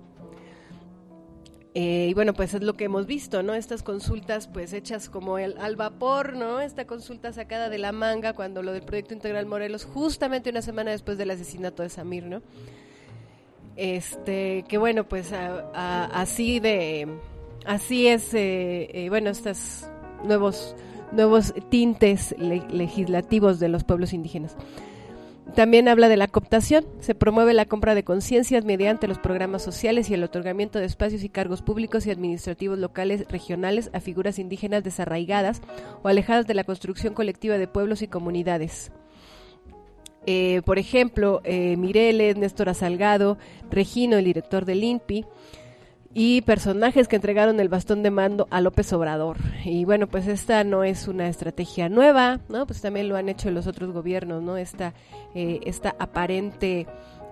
Y bueno, pues es lo que hemos visto, ¿no? Estas consultas pues hechas como al vapor, ¿no? Esta consulta sacada de la manga cuando lo del proyecto integral Morelos, justamente una semana después del asesinato de Samir, ¿no? Que bueno, pues así de Así es, bueno, estos nuevos tintes legislativos de los pueblos indígenas. También habla de la cooptación. Se promueve la compra de conciencias mediante los programas sociales y el otorgamiento de espacios y cargos públicos y administrativos locales, regionales, a figuras indígenas desarraigadas o alejadas de la construcción colectiva de pueblos y comunidades. Por ejemplo, Mireles, Néstor Salgado, Regino, el director del INPI, y personajes que entregaron el bastón de mando a López Obrador. Y bueno, pues esta no es una estrategia nueva, ¿no? Pues también lo han hecho los otros gobiernos, ¿no? Esta aparente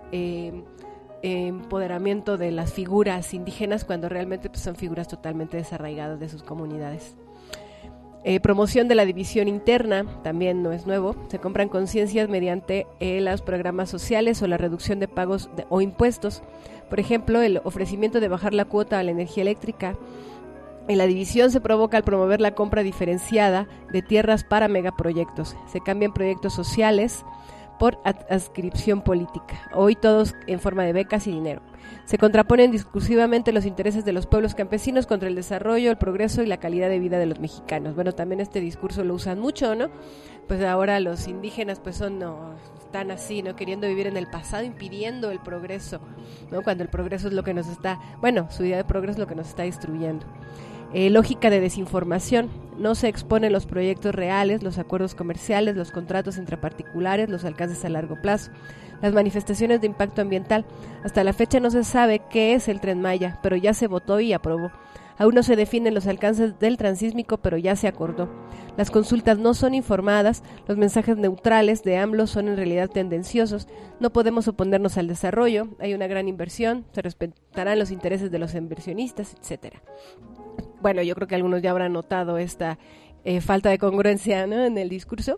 empoderamiento de las figuras indígenas cuando realmente pues, son figuras totalmente desarraigadas de sus comunidades. Promoción de la división interna, también no es nuevo. Se compran conciencias mediante los programas sociales o la reducción de pagos o impuestos. Por ejemplo, el ofrecimiento de bajar la cuota a la energía eléctrica. En la división se provoca al promover la compra diferenciada de tierras para megaproyectos. Se cambian proyectos sociales por adscripción política. Hoy todos en forma de becas y dinero. Se contraponen discursivamente los intereses de los pueblos campesinos contra el desarrollo, el progreso y la calidad de vida de los mexicanos. Bueno, también este discurso lo usan mucho, ¿no? Pues ahora los indígenas pues están así, ¿no? Queriendo vivir en el pasado, impidiendo el progreso, ¿no? Cuando el progreso es lo que nos está, bueno, su idea de progreso es lo que nos está destruyendo. Lógica de desinformación. No se exponen los proyectos reales, los acuerdos comerciales, los contratos entre particulares, los alcances a largo plazo, las manifestaciones de impacto ambiental. Hasta la fecha no se sabe qué es el Tren Maya, pero ya se votó y aprobó. Aún no se definen los alcances del transísmico, pero ya se acordó. Las consultas no son informadas, los mensajes neutrales de AMLO son en realidad tendenciosos, no podemos oponernos al desarrollo, hay una gran inversión, se respetarán los intereses de los inversionistas, etcétera. Bueno, yo creo que algunos ya habrán notado esta falta de congruencia, ¿no?, en el discurso.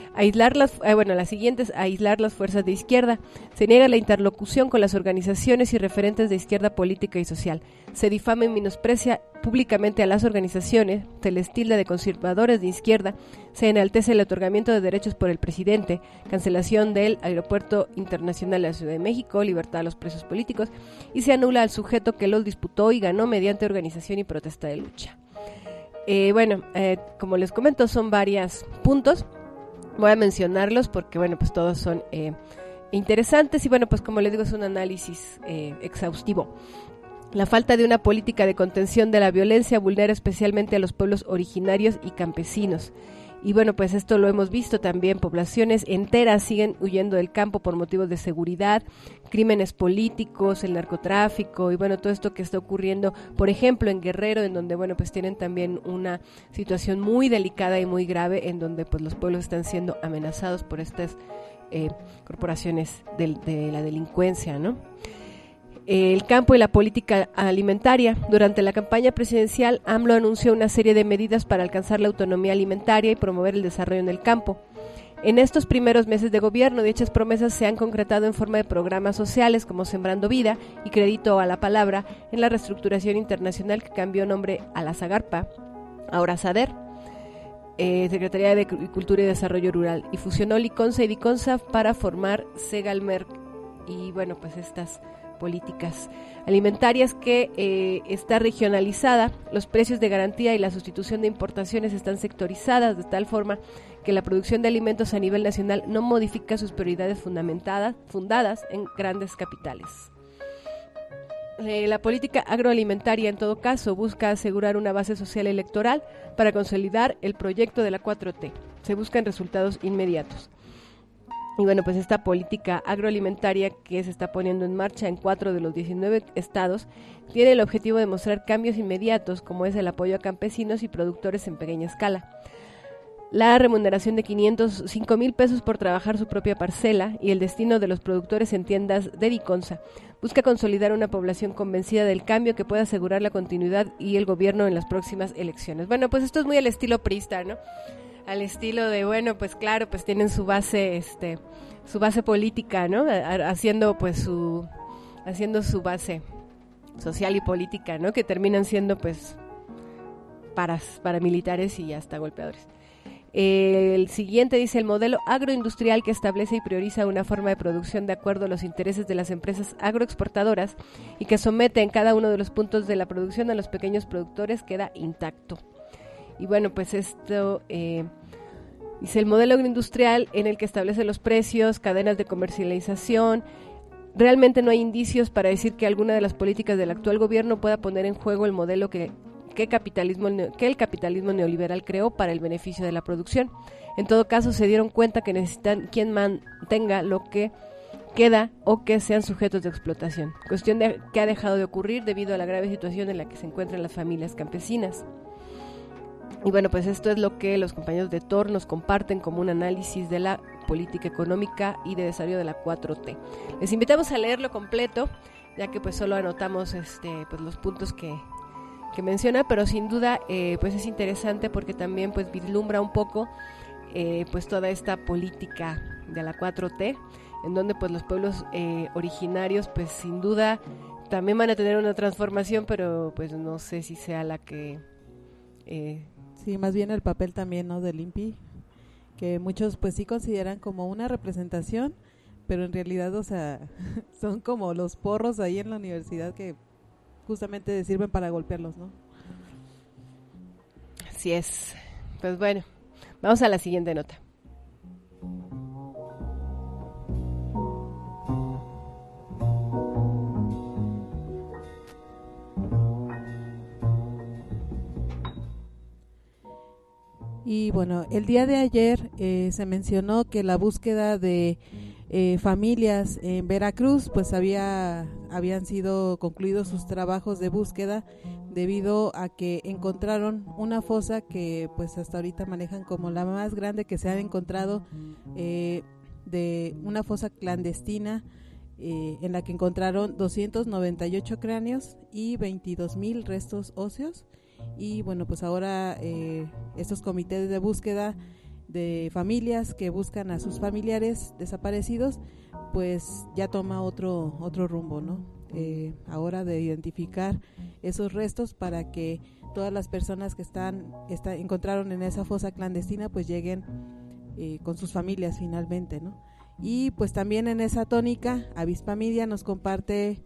La siguiente es aislar las fuerzas de izquierda. Se niega la interlocución con las organizaciones y referentes de izquierda política y social. Se difama y menosprecia públicamente a las organizaciones, se les tilda de conservadores de izquierda, se enaltece el otorgamiento de derechos por el presidente, cancelación del Aeropuerto Internacional de la Ciudad de México, libertad a los presos políticos, y se anula al sujeto que los disputó y ganó mediante organización y protesta de lucha. Como les comento, son varios puntos. Voy a mencionarlos porque, bueno, pues todos son interesantes y, bueno, pues como les digo, es un análisis exhaustivo. La falta de una política de contención de la violencia vulnera especialmente a los pueblos originarios y campesinos. Y bueno, pues esto lo hemos visto también, poblaciones enteras siguen huyendo del campo por motivos de seguridad, crímenes políticos, el narcotráfico y bueno, todo esto que está ocurriendo, por ejemplo, en Guerrero, en donde bueno, pues tienen también una situación muy delicada y muy grave, en donde pues los pueblos están siendo amenazados por estas corporaciones de la delincuencia, ¿no? El campo y la política alimentaria. Durante la campaña presidencial, AMLO anunció una serie de medidas para alcanzar la autonomía alimentaria y promover el desarrollo en el campo. En estos primeros meses de gobierno, dichas promesas se han concretado en forma de programas sociales como Sembrando Vida y Crédito a la Palabra en la reestructuración internacional que cambió nombre a la Zagarpa, ahora SADER, Secretaría de Agricultura y Desarrollo Rural, y fusionó Liconza y Diconsa para formar Segalmerc. Y bueno, pues estas políticas alimentarias que está regionalizada, los precios de garantía y la sustitución de importaciones están sectorizadas de tal forma que la producción de alimentos a nivel nacional no modifica sus prioridades fundadas en grandes capitales. La política agroalimentaria, en todo caso, busca asegurar una base social electoral para consolidar el proyecto de la 4T. Se buscan resultados inmediatos. Y bueno, pues esta política agroalimentaria que se está poniendo en marcha en 4 de los 19 estados tiene el objetivo de mostrar cambios inmediatos, como es el apoyo a campesinos y productores en pequeña escala, la remuneración de 5,000 pesos por trabajar su propia parcela y el destino de los productores en tiendas de Diconsa. Busca consolidar una población convencida del cambio que pueda asegurar la continuidad y el gobierno en las próximas elecciones. Bueno, pues esto es muy al estilo priista, ¿no? Al estilo de, bueno, pues claro, pues tienen su base política, ¿no? Haciendo su base social y política, ¿no? Que terminan siendo pues paramilitares y hasta golpeadores. El siguiente dice: el modelo agroindustrial que establece y prioriza una forma de producción de acuerdo a los intereses de las empresas agroexportadoras y que somete en cada uno de los puntos de la producción a los pequeños productores queda intacto. Y bueno, pues esto dice: el modelo agroindustrial en el que establece los precios, cadenas de comercialización. Realmente no hay indicios para decir que alguna de las políticas del actual gobierno pueda poner en juego el modelo que el capitalismo neoliberal creó para el beneficio de la producción. En todo caso, se dieron cuenta que necesitan quien mantenga lo que queda o que sean sujetos de explotación, cuestión que ha dejado de ocurrir debido a la grave situación en la que se encuentran las familias campesinas. Y bueno, pues esto es lo que los compañeros de TOR nos comparten como un análisis de la política económica y de desarrollo de la 4T. Les invitamos a leerlo completo, ya que pues solo anotamos pues los puntos que menciona, pero sin duda pues es interesante porque también pues vislumbra un poco pues toda esta política de la 4T, en donde pues los pueblos originarios pues sin duda también van a tener una transformación, pero pues no sé si sea la que... Sí, más bien el papel también, ¿no?, del INPI, que muchos pues sí consideran como una representación, pero en realidad, o sea, son como los porros ahí en la universidad que justamente sirven para golpearlos, ¿no? Así es. Pues bueno, vamos a la siguiente nota. Y bueno, el día de ayer se mencionó que la búsqueda de familias en Veracruz, pues habían sido concluidos sus trabajos de búsqueda debido a que encontraron una fosa que pues hasta ahorita manejan como la más grande que se ha encontrado, de una fosa clandestina en la que encontraron 298 cráneos y 22,000 restos óseos. Y bueno, pues ahora estos comités de búsqueda de familias que buscan a sus familiares desaparecidos, pues ya toma otro rumbo, ¿no? Ahora de identificar esos restos para que todas las personas que encontraron en esa fosa clandestina pues lleguen con sus familias finalmente, ¿no? Y pues también en esa tónica, Avispa Media nos comparte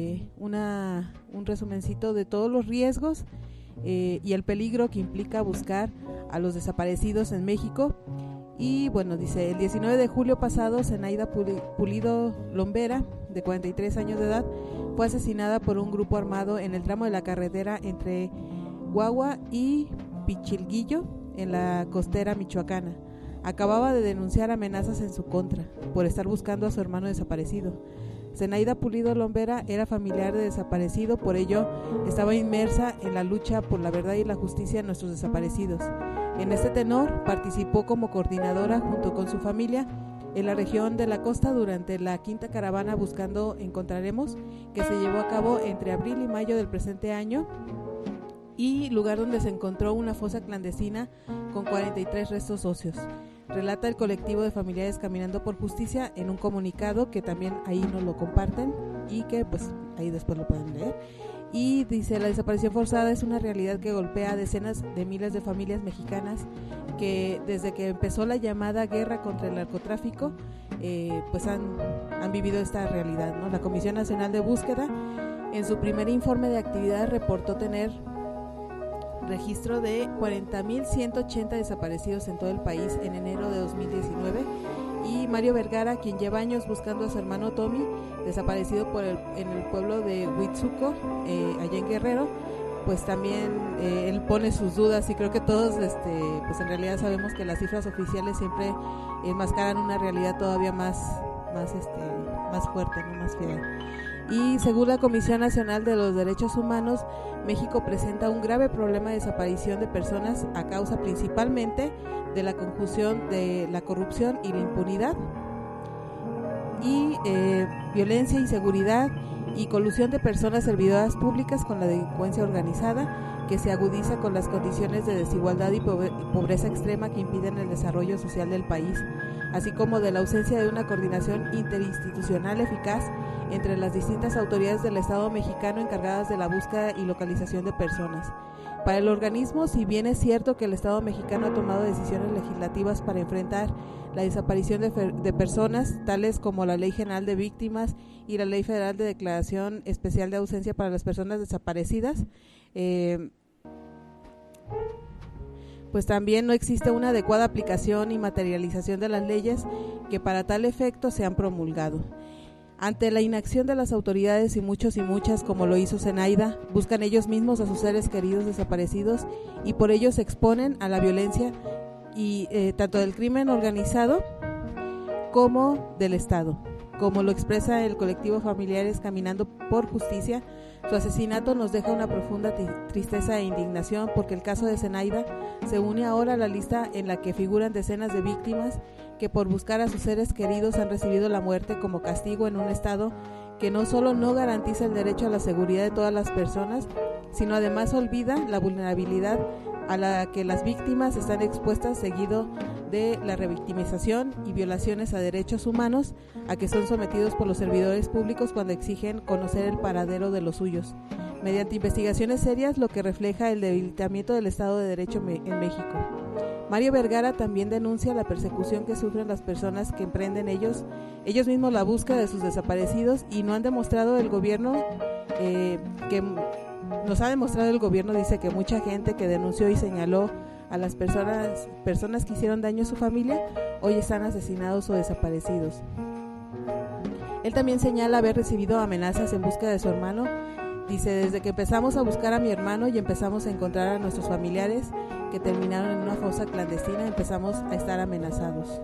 un resumencito de todos los riesgos y el peligro que implica buscar a los desaparecidos en México. Y bueno, dice: el 19 de julio pasado, Zenaida Pulido Lombera, de 43 años de edad, fue asesinada por un grupo armado en el tramo de la carretera entre Guagua y Pichilguillo, en la costera michoacana. Acababa de denunciar amenazas en su contra por estar buscando a su hermano desaparecido. Zenaida Pulido Lombera era familiar de desaparecido, por ello estaba inmersa en la lucha por la verdad y la justicia de nuestros desaparecidos. En este tenor participó como coordinadora junto con su familia en la región de la costa durante la quinta caravana Buscando Encontraremos, que se llevó a cabo entre abril y mayo del presente año, y lugar donde se encontró una fosa clandestina con 43 restos óseos. Relata el colectivo de familiares Caminando por Justicia en un comunicado que también ahí nos lo comparten y que pues ahí después lo pueden leer. Y dice: la desaparición forzada es una realidad que golpea a decenas de miles de familias mexicanas que desde que empezó la llamada guerra contra el narcotráfico pues han vivido esta realidad, ¿no? La Comisión Nacional de Búsqueda en su primer informe de actividad reportó tener registro de 40,180 desaparecidos en todo el país en enero de 2019, y Mario Vergara, quien lleva años buscando a su hermano Tommy, desaparecido en el pueblo de Huitzuco, allá en Guerrero, pues también él pone sus dudas, y creo que todos pues en realidad sabemos que las cifras oficiales siempre enmascaran una realidad todavía más fuerte, ¿no? Más fiel. Y según la Comisión Nacional de los Derechos Humanos, México presenta un grave problema de desaparición de personas a causa principalmente de la conjunción de la corrupción y la impunidad, y violencia, inseguridad y colusión de personas servidoras públicas con la delincuencia organizada, que se agudiza con las condiciones de desigualdad y pobreza extrema que impiden el desarrollo social del país. así como de la ausencia de una coordinación interinstitucional eficaz entre las distintas autoridades del Estado mexicano encargadas de la búsqueda y localización de personas. Para el organismo, si bien es cierto que el Estado mexicano ha tomado decisiones legislativas para enfrentar la desaparición de personas, tales como la Ley General de Víctimas y la Ley Federal de Declaración Especial de Ausencia para las Personas Desaparecidas, pues también no existe una adecuada aplicación y materialización de las leyes que para tal efecto se han promulgado. Ante la inacción de las autoridades y muchos y muchas, como lo hizo Zenaida, buscan ellos mismos a sus seres queridos desaparecidos y por ello se exponen a la violencia y tanto del crimen organizado como del Estado. Como lo expresa el colectivo Familiares Caminando por Justicia, su asesinato nos deja una profunda tristeza e indignación porque el caso de Zenaida se une ahora a la lista en la que figuran decenas de víctimas que por buscar a sus seres queridos han recibido la muerte como castigo en un Estado que no solo no garantiza el derecho a la seguridad de todas las personas, sino además olvida la vulnerabilidad a la que las víctimas están expuestas seguido de la revictimización y violaciones a derechos humanos a que son sometidos por los servidores públicos cuando exigen conocer el paradero de los suyos, mediante investigaciones serias, lo que refleja el debilitamiento del Estado de Derecho en México. Mario Vergara también denuncia la persecución que sufren las personas que emprenden ellos mismos la búsqueda de sus desaparecidos y no han demostrado el gobierno que nos ha demostrado el gobierno, dice que mucha gente que denunció y señaló a las personas que hicieron daño a su familia, hoy están asesinados o desaparecidos. Él también señala haber recibido amenazas en busca de su hermano. Dice, desde que empezamos a buscar a mi hermano y empezamos a encontrar a nuestros familiares que terminaron en una fosa clandestina, empezamos a estar amenazados.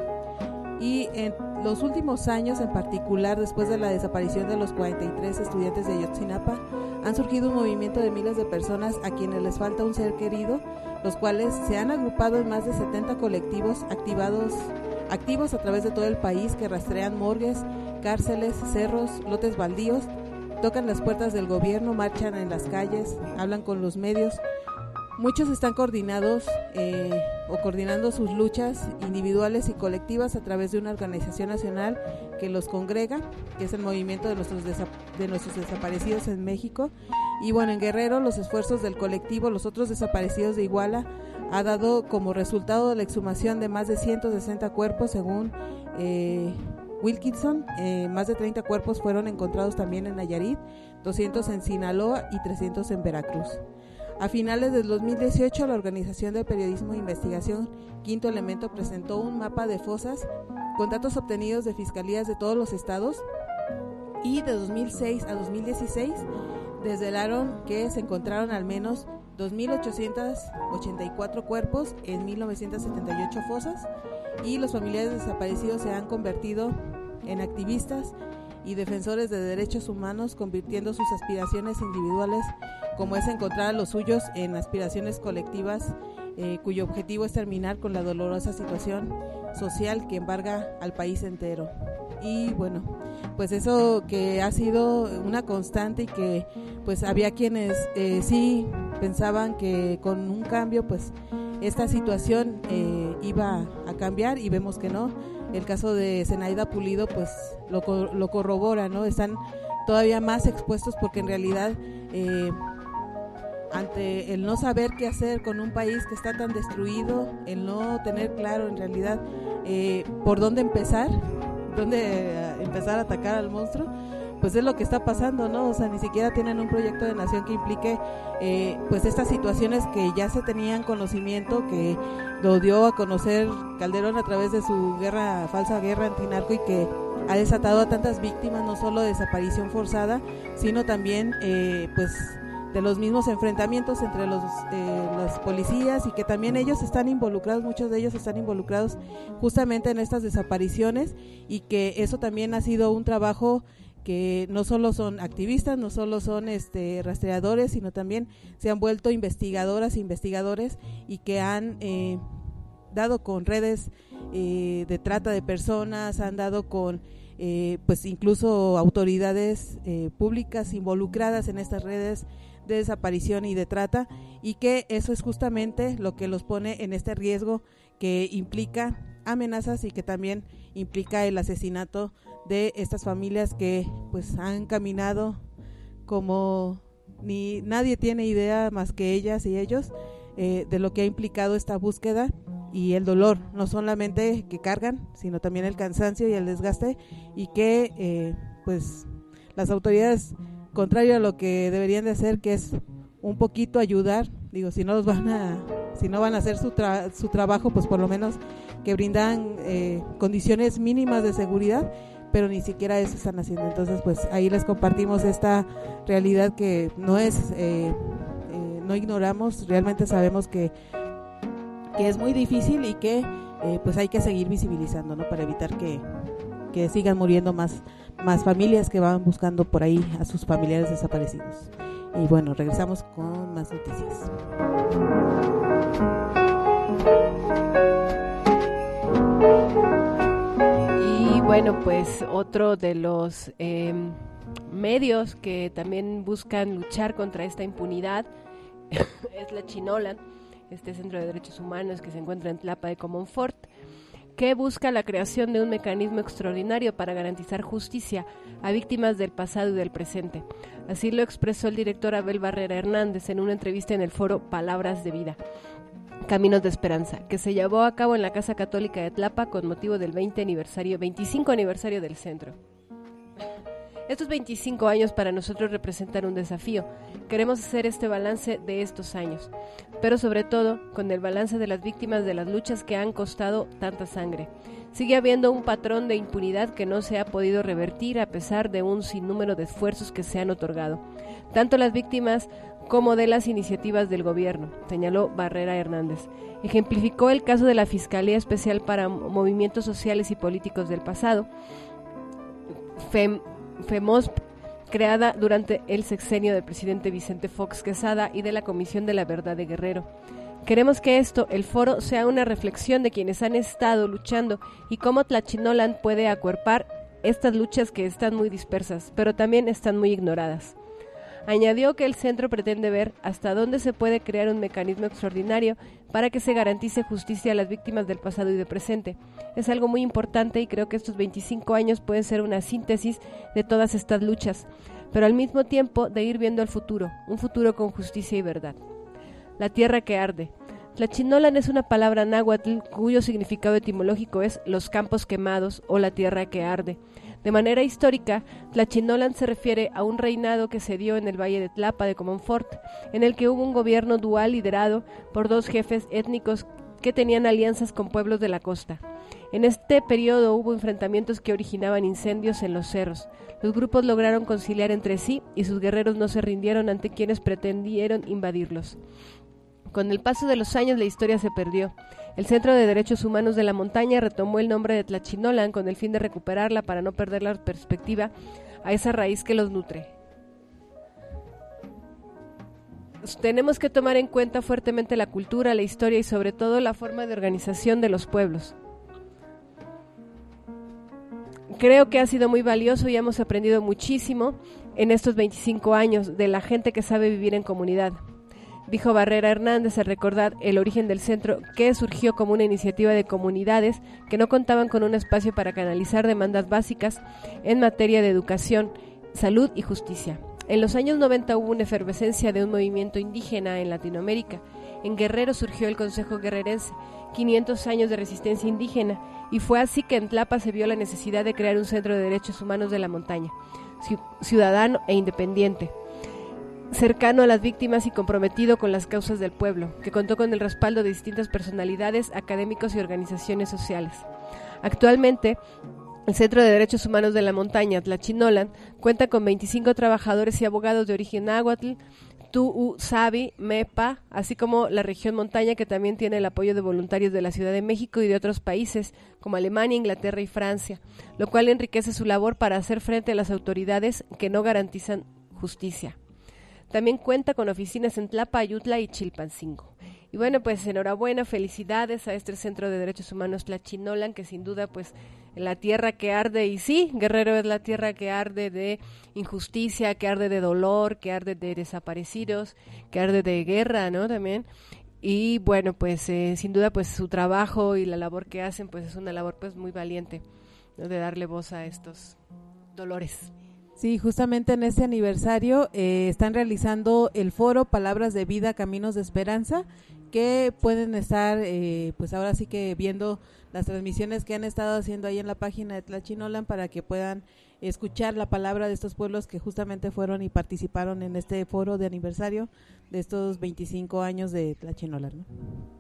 Y en los últimos años, en particular después de la desaparición de los 43 estudiantes de Ayotzinapa, han surgido un movimiento de miles de personas a quienes les falta un ser querido, los cuales se han agrupado en más de 70 colectivos activos a través de todo el país que rastrean morgues, cárceles, cerros, lotes baldíos, tocan las puertas del gobierno, marchan en las calles, hablan con los medios. Muchos están coordinados o coordinando sus luchas individuales y colectivas a través de una organización nacional que los congrega, que es el Movimiento de nuestros Desaparecidos en México. Y bueno, en Guerrero los esfuerzos del colectivo Los Otros Desaparecidos de Iguala ha dado como resultado de la exhumación de más de 160 cuerpos según Wilkinson. Más de 30 cuerpos fueron encontrados también en Nayarit, 200 en Sinaloa y 300 en Veracruz. A finales del 2018, la Organización de Periodismo e Investigación Quinto Elemento presentó un mapa de fosas con datos obtenidos de fiscalías de todos los estados y de 2006 a 2016 desvelaron que se encontraron al menos 2.884 cuerpos en 1978 fosas y los familiares desaparecidos se han convertido en activistas y defensores de derechos humanos, convirtiendo sus aspiraciones individuales, como es encontrar a los suyos, en aspiraciones colectivas, cuyo objetivo es terminar con la dolorosa situación social que embarga al país entero. Y bueno, pues eso que ha sido una constante y que pues había quienes sí pensaban que con un cambio pues esta situación iba a cambiar y vemos que no. El caso de Zenaida Pulido pues lo corrobora, ¿no? Están todavía más expuestos porque en realidad ante el no saber qué hacer con un país que está tan destruido, el no tener claro en realidad por dónde empezar a atacar al monstruo, pues es lo que está pasando, ¿no? O sea, ni siquiera tienen un proyecto de nación que implique pues estas situaciones que ya se tenían conocimiento, que lo dio a conocer Calderón a través de su falsa guerra antinarco y que ha desatado a tantas víctimas, no solo de desaparición forzada, sino también pues de los mismos enfrentamientos entre los policías y que también ellos están involucrados, muchos de ellos están involucrados justamente en estas desapariciones y que eso también ha sido un trabajo que no solo son activistas, no solo son rastreadores, sino también se han vuelto investigadoras e investigadores y que han dado con redes de trata de personas, han dado con pues incluso autoridades públicas involucradas en estas redes de desaparición y de trata, y que eso es justamente lo que los pone en este riesgo que implica amenazas y que también implica el asesinato de estas familias que pues han caminado como ni nadie tiene idea más que ellas y ellos de lo que ha implicado esta búsqueda y el dolor, no solamente que cargan, sino también el cansancio y el desgaste, y que pues las autoridades, contrario a lo que deberían de hacer, que es un poquito ayudar, digo, si no van a hacer su trabajo, pues por lo menos que brindan condiciones mínimas de seguridad, pero ni siquiera eso están haciendo. Entonces pues ahí les compartimos esta realidad que no es no ignoramos, realmente sabemos que es muy difícil y que pues hay que seguir visibilizando, ¿no? Para evitar que sigan muriendo más familias que van buscando por ahí a sus familiares desaparecidos. Y bueno, regresamos con más noticias. Y bueno, pues otro de los medios que también buscan luchar contra esta impunidad es Tlachinolan, este centro de derechos humanos que se encuentra en Tlapa de Comonfort, que busca la creación de un mecanismo extraordinario para garantizar justicia a víctimas del pasado y del presente. Así lo expresó el director Abel Barrera Hernández en una entrevista en el foro Palabras de Vida, Caminos de Esperanza, que se llevó a cabo en la Casa Católica de Tlapa con motivo del 25 aniversario del centro. Estos 25 años para nosotros representan un desafío. Queremos hacer este balance de estos años, pero sobre todo con el balance de las víctimas de las luchas que han costado tanta sangre. Sigue habiendo un patrón de impunidad que no se ha podido revertir a pesar de un sinnúmero de esfuerzos que se han otorgado, tanto las víctimas como de las iniciativas del gobierno, señaló Barrera Hernández. Ejemplificó el caso de la Fiscalía Especial para Movimientos Sociales y Políticos del pasado, FEMOSP, creada durante el sexenio del presidente Vicente Fox Quesada, y de la Comisión de la Verdad de Guerrero. Queremos que el foro, sea una reflexión de quienes han estado luchando y cómo Tlachinolan puede acuerpar estas luchas que están muy dispersas, pero también están muy ignoradas. Añadió que el centro pretende ver hasta dónde se puede crear un mecanismo extraordinario para que se garantice justicia a las víctimas del pasado y del presente. Es algo muy importante y creo que estos 25 años pueden ser una síntesis de todas estas luchas, pero al mismo tiempo de ir viendo el futuro, un futuro con justicia y verdad. La tierra que arde. Tlachinolan es una palabra náhuatl cuyo significado etimológico es los campos quemados o la tierra que arde. De manera histórica, Tlachinolan se refiere a un reinado que se dio en el valle de Tlapa de Comonfort, en el que hubo un gobierno dual liderado por dos jefes étnicos que tenían alianzas con pueblos de la costa. En este periodo hubo enfrentamientos que originaban incendios en los cerros. Los grupos lograron conciliar entre sí y sus guerreros no se rindieron ante quienes pretendieron invadirlos. Con el paso de los años la historia se perdió. El Centro de Derechos Humanos de la Montaña retomó el nombre de Tlachinolan con el fin de recuperarla para no perder la perspectiva a esa raíz que los nutre. Tenemos que tomar en cuenta fuertemente la cultura, la historia y sobre todo la forma de organización de los pueblos. Creo que ha sido muy valioso y hemos aprendido muchísimo en estos 25 años de la gente que sabe vivir en comunidad, dijo Barrera Hernández al recordar el origen del centro, que surgió como una iniciativa de comunidades que no contaban con un espacio para canalizar demandas básicas en materia de educación, salud y justicia. En los años 90 hubo una efervescencia de un movimiento indígena en Latinoamérica. En Guerrero surgió el Consejo Guerrerense, 500 años de resistencia indígena, y fue así que en Tlapa se vio la necesidad de crear un centro de derechos humanos de la montaña, ciudadano e independiente, cercano a las víctimas y comprometido con las causas del pueblo, que contó con el respaldo de distintas personalidades, académicos y organizaciones sociales. Actualmente, el Centro de Derechos Humanos de la Montaña, Tlachinolan, cuenta con 25 trabajadores y abogados de origen náhuatl, Tu'u, Sabi, Mepa, así como la región montaña, que también tiene el apoyo de voluntarios de la Ciudad de México y de otros países, como Alemania, Inglaterra y Francia, lo cual enriquece su labor para hacer frente a las autoridades que no garantizan justicia. También cuenta con oficinas en Tlapa, Ayutla y Chilpancingo. Y bueno, pues enhorabuena, felicidades a este Centro de Derechos Humanos Tlachinolan, que sin duda pues la tierra que arde, y sí, Guerrero es la tierra que arde de injusticia, que arde de dolor, que arde de desaparecidos, que arde de guerra, ¿no? También. Y bueno, pues sin duda pues su trabajo y la labor que hacen pues es una labor pues muy valiente, ¿no? De darle voz a estos dolores. Sí, justamente en este aniversario están realizando el foro Palabras de Vida, Caminos de Esperanza, que pueden estar pues ahora sí que viendo las transmisiones que han estado haciendo ahí en la página de Tlachinolan para que puedan escuchar la palabra de estos pueblos que justamente fueron y participaron en este foro de aniversario de estos 25 años de Tlachinolan, ¿no?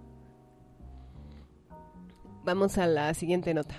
Vamos a la siguiente nota.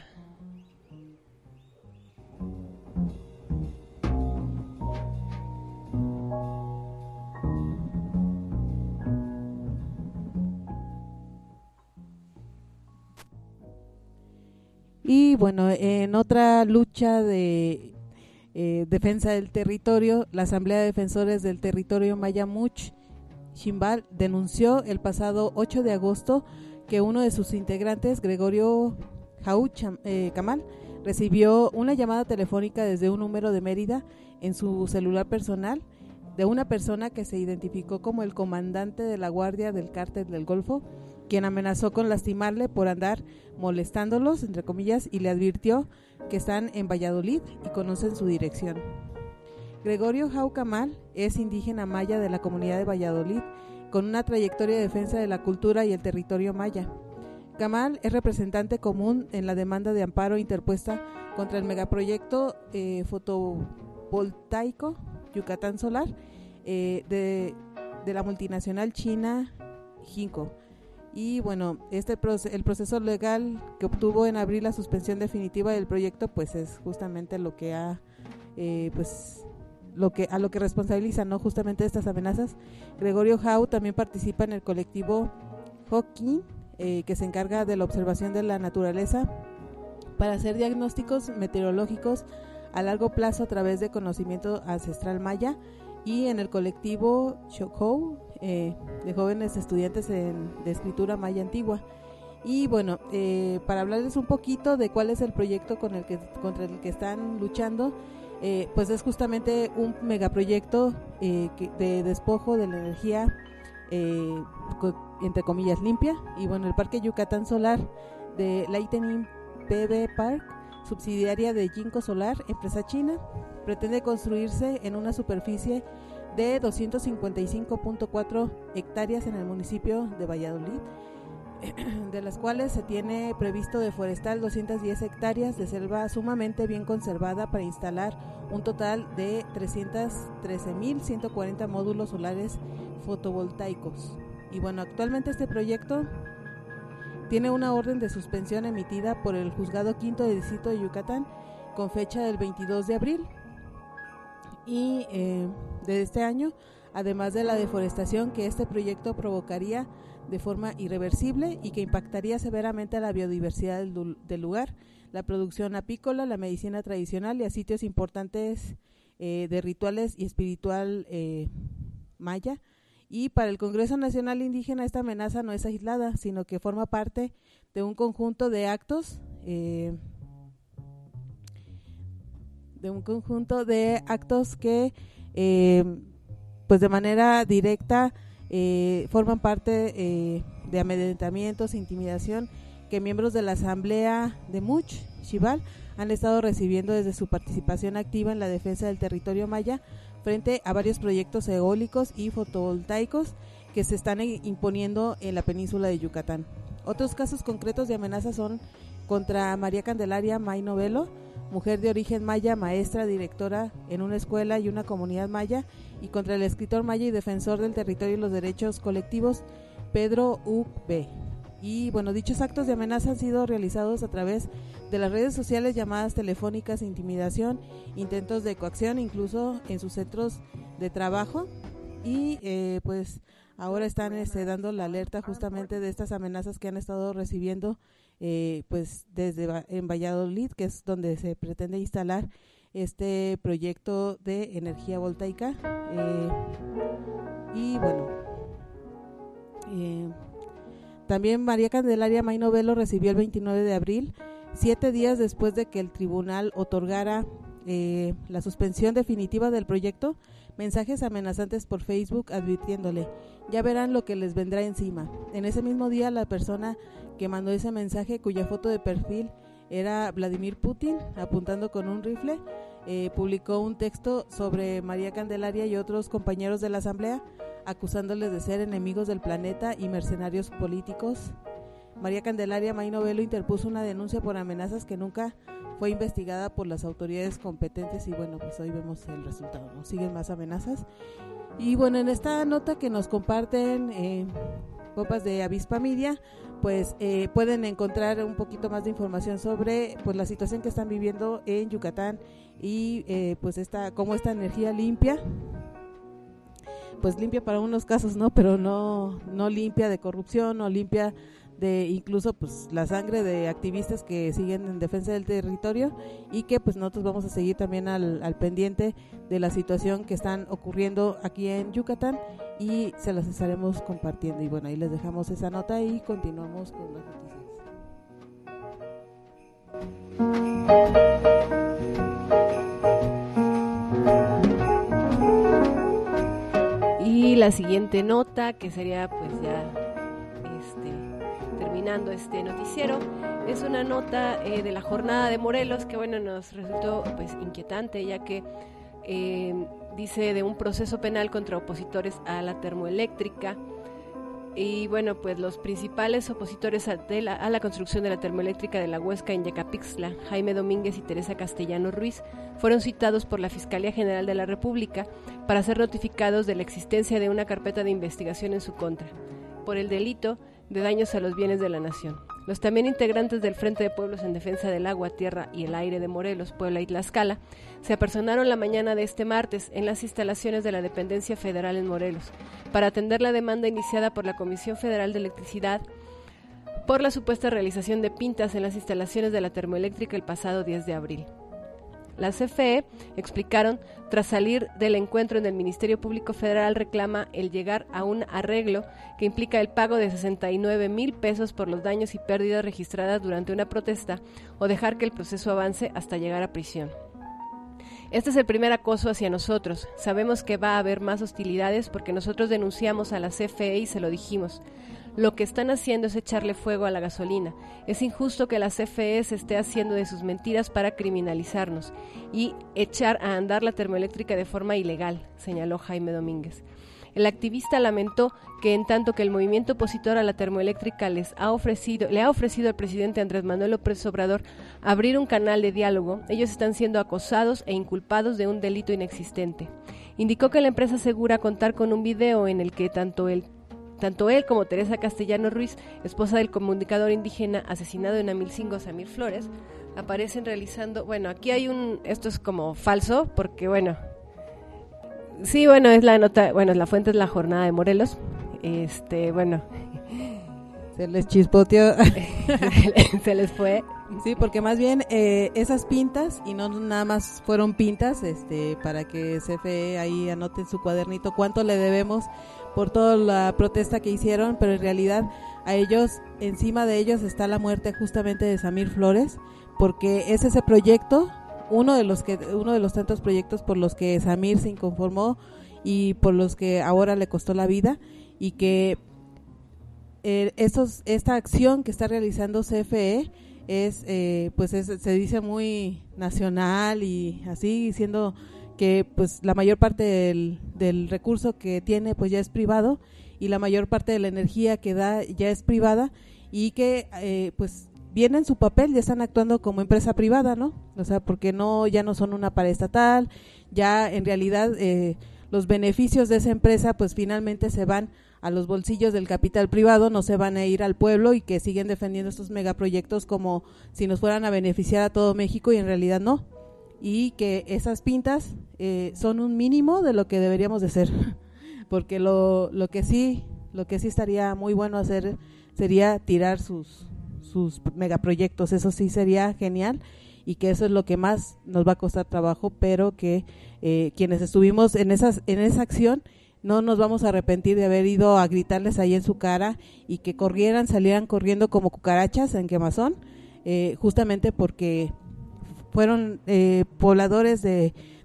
Y bueno, en otra lucha de defensa del territorio, la Asamblea de Defensores del Territorio Maya Much Ximbal denunció el pasado 8 de agosto que uno de sus integrantes, Gregorio Jau Camal, recibió una llamada telefónica desde un número de Mérida en su celular personal de una persona que se identificó como el comandante de la guardia del Cártel del Golfo, quien amenazó con lastimarle por andar molestándolos, entre comillas, y le advirtió que están en Valladolid y conocen su dirección. Gregorio Jau Camal es indígena maya de la comunidad de Valladolid, con una trayectoria de defensa de la cultura y el territorio maya. Camal es representante común en la demanda de amparo interpuesta contra el megaproyecto fotovoltaico Yucatán Solar de la multinacional china Jinko. Y bueno, el proceso legal que obtuvo en abril la suspensión definitiva del proyecto, pues es justamente lo que ha a lo que responsabiliza, ¿no? Justamente estas amenazas. Gregorio Jau también participa en el colectivo Hokin, que se encarga de la observación de la naturaleza para hacer diagnósticos meteorológicos a largo plazo a través de conocimiento ancestral maya, y en el colectivo Chokou, de jóvenes estudiantes de escritura maya antigua. Y bueno, para hablarles un poquito de cuál es el proyecto contra el que están luchando, pues es justamente un megaproyecto de despojo de la energía, entre comillas, limpia. Y bueno, el Parque Yucatán Solar de Lightning PV Park, subsidiaria de Jinko Solar, empresa china, pretende construirse en una superficie de 255.4 hectáreas en el municipio de Valladolid, de las cuales se tiene previsto deforestar 210 hectáreas de selva sumamente bien conservada para instalar un total de 313.140 módulos solares fotovoltaicos. Y bueno, actualmente este proyecto tiene una orden de suspensión emitida por el Juzgado Quinto de Distrito de Yucatán con fecha del 22 de abril y de este año, además de la deforestación que este proyecto provocaría de forma irreversible y que impactaría severamente a la biodiversidad del lugar, la producción apícola, la medicina tradicional y a sitios importantes de rituales y espiritual maya. Y para el Congreso Nacional Indígena esta amenaza no es aislada, sino que forma parte de un conjunto de actos que pues de manera directa forman parte de amedrentamientos, intimidación que miembros de la Asamblea de Much Ximbal han estado recibiendo desde su participación activa en la defensa del territorio maya frente a varios proyectos eólicos y fotovoltaicos que se están imponiendo en la península de Yucatán. Otros casos concretos de amenazas son contra María Candelaria May Novelo, mujer de origen maya, maestra, directora en una escuela y una comunidad maya, y contra el escritor maya y defensor del territorio y los derechos colectivos, Pedro U.B. Y bueno, dichos actos de amenaza han sido realizados a través de las redes sociales, llamadas telefónicas, intimidación, intentos de coacción, incluso en sus centros de trabajo. Y pues ahora están dando la alerta justamente de estas amenazas que han estado recibiendo pues en Valladolid, que es donde se pretende instalar este proyecto de energía voltaica. Y bueno, también María Candelaria May Novelo recibió el 29 de abril, 7 días después de que el tribunal otorgara la suspensión definitiva del proyecto, mensajes amenazantes por Facebook advirtiéndole, ya verán lo que les vendrá encima. En ese mismo día, la persona que mandó ese mensaje, cuya foto de perfil era Vladimir Putin, apuntando con un rifle, publicó un texto sobre María Candelaria y otros compañeros de la asamblea, acusándoles de ser enemigos del planeta y mercenarios políticos. María Candelaria May Novelo interpuso una denuncia por amenazas que nunca fue investigada por las autoridades competentes y bueno, pues hoy vemos el resultado, ¿no? Siguen más amenazas. Y bueno, en esta nota que nos comparten compas de Avispa Media, pues pueden encontrar un poquito más de información sobre pues la situación que están viviendo en Yucatán y pues cómo esta energía limpia, pues limpia para unos casos, ¿no? Pero no limpia de corrupción, no limpia de incluso pues la sangre de activistas que siguen en defensa del territorio, y que pues nosotros vamos a seguir también al pendiente de la situación que están ocurriendo aquí en Yucatán y se las estaremos compartiendo. Y bueno, ahí les dejamos esa nota y continuamos con las noticias. Y la siguiente nota, que sería pues ya terminando este noticiero, es una nota de la jornada de Morelos que bueno, nos resultó pues inquietante, ya que dice de un proceso penal contra opositores a la termoeléctrica. Y bueno, pues los principales opositores a la construcción de la termoeléctrica de la Huesca en Yecapixtla, Jaime Domínguez y Teresa Castellano Ruiz, fueron citados por la Fiscalía General de la República para ser notificados de la existencia de una carpeta de investigación en su contra, por el delito de daños a los bienes de la nación. Los también integrantes del Frente de Pueblos en Defensa del Agua, Tierra y el Aire de Morelos, Puebla y Tlaxcala se apersonaron la mañana de este martes en las instalaciones de la dependencia federal en Morelos para atender la demanda iniciada por la Comisión Federal de Electricidad por la supuesta realización de pintas en las instalaciones de la termoeléctrica el pasado 10 de abril. La CFE, explicaron, tras salir del encuentro en el Ministerio Público Federal, reclama el llegar a un arreglo que implica el pago de 69,000 pesos por los daños y pérdidas registradas durante una protesta o dejar que el proceso avance hasta llegar a prisión. Este es el primer acoso hacia nosotros. Sabemos que va a haber más hostilidades porque nosotros denunciamos a la CFE y se lo dijimos. Lo que están haciendo es echarle fuego a la gasolina. Es injusto que la CFE se esté haciendo de sus mentiras para criminalizarnos y echar a andar la termoeléctrica de forma ilegal, señaló Jaime Domínguez. El activista lamentó que en tanto que el movimiento opositor a la termoeléctrica le ha ofrecido al presidente Andrés Manuel López Obrador abrir un canal de diálogo, ellos están siendo acosados e inculpados de un delito inexistente. Indicó que la empresa asegura contar con un video en el que tanto él como Teresa Castellano Ruiz, esposa del comunicador indígena asesinado en Amilcingo, Samir Flores, aparecen realizando, bueno, aquí hay esto es como falso, porque bueno, sí, bueno, es la nota, bueno, la fuente es la jornada de Morelos, bueno. Se les chispoteó. Se les fue. Sí, porque más bien esas pintas, y no nada más fueron pintas, para que CFE ahí anote en su cuadernito cuánto le debemos por toda la protesta que hicieron, pero en realidad a ellos, encima de ellos está la muerte justamente de Samir Flores, porque es ese proyecto, uno de los tantos proyectos por los que Samir se inconformó y por los que ahora le costó la vida, y que esta acción que está realizando CFE se dice muy nacional y así, siendo que pues la mayor parte del recurso que tiene pues ya es privado, y la mayor parte de la energía que da ya es privada, y que pues viene en su papel, ya están actuando como empresa privada, ¿no? O sea, porque ya no son una paraestatal, ya en realidad los beneficios de esa empresa pues finalmente se van a los bolsillos del capital privado, no se van a ir al pueblo, y que siguen defendiendo estos megaproyectos como si nos fueran a beneficiar a todo México, y en realidad no, y que esas pintas son un mínimo de lo que deberíamos de ser, porque lo que sí estaría muy bueno hacer sería tirar sus megaproyectos, eso sí sería genial, y que eso es lo que más nos va a costar trabajo, pero que quienes estuvimos en esa acción no nos vamos a arrepentir de haber ido a gritarles ahí en su cara, y que salieran corriendo como cucarachas en quemazón, justamente porque fueron pobladores de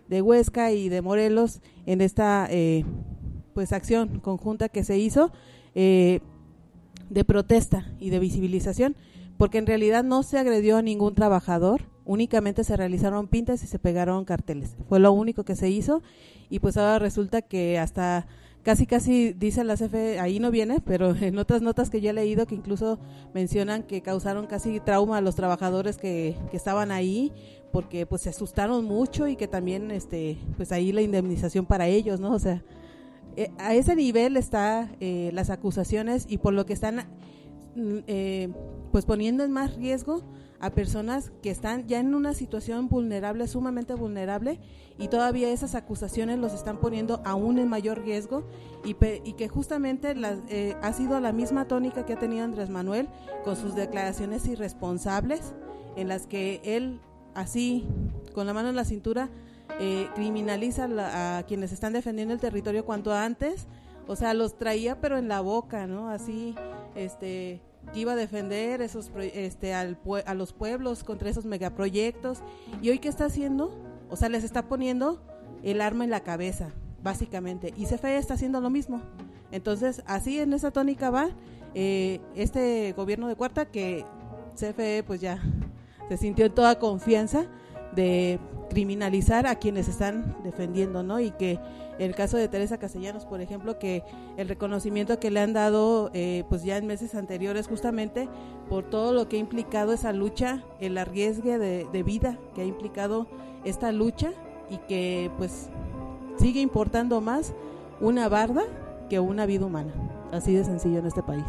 Huesca y de Morelos en esta pues acción conjunta que se hizo de protesta y de visibilización, porque en realidad no se agredió a ningún trabajador, únicamente se realizaron pintas y se pegaron carteles, fue lo único que se hizo. Y pues ahora resulta que hasta casi dice la CFE, ahí no viene, pero en otras notas que yo he leído que incluso mencionan que causaron casi trauma a los trabajadores que estaban ahí, porque pues se asustaron mucho, y que también pues ahí la indemnización para ellos, ¿no? O sea, a ese nivel está las acusaciones, y por lo que están pues poniendo en más riesgo a personas que están ya en una situación vulnerable, sumamente vulnerable, y todavía esas acusaciones los están poniendo aún en mayor riesgo, y que justamente ha sido la misma tónica que ha tenido Andrés Manuel con sus declaraciones irresponsables, en las que él así, con la mano en la cintura, criminaliza a quienes están defendiendo el territorio cuanto antes. O sea, los traía pero en la boca, ¿no? Así, que iba a defender a los pueblos contra esos megaproyectos. Y hoy, ¿qué está haciendo? O sea, les está poniendo el arma en la cabeza, básicamente. Y CFE está haciendo lo mismo. Entonces, así en esa tónica va este gobierno de Cuarta, que CFE pues ya se sintió en toda confianza de criminalizar a quienes están defendiendo, ¿no? Y que el caso de Teresa Castellanos, por ejemplo, que el reconocimiento que le han dado pues ya en meses anteriores, justamente por todo lo que ha implicado esa lucha, el arriesgue de vida que ha implicado esta lucha, y que pues sigue importando más una barda que una vida humana, así de sencillo en este país.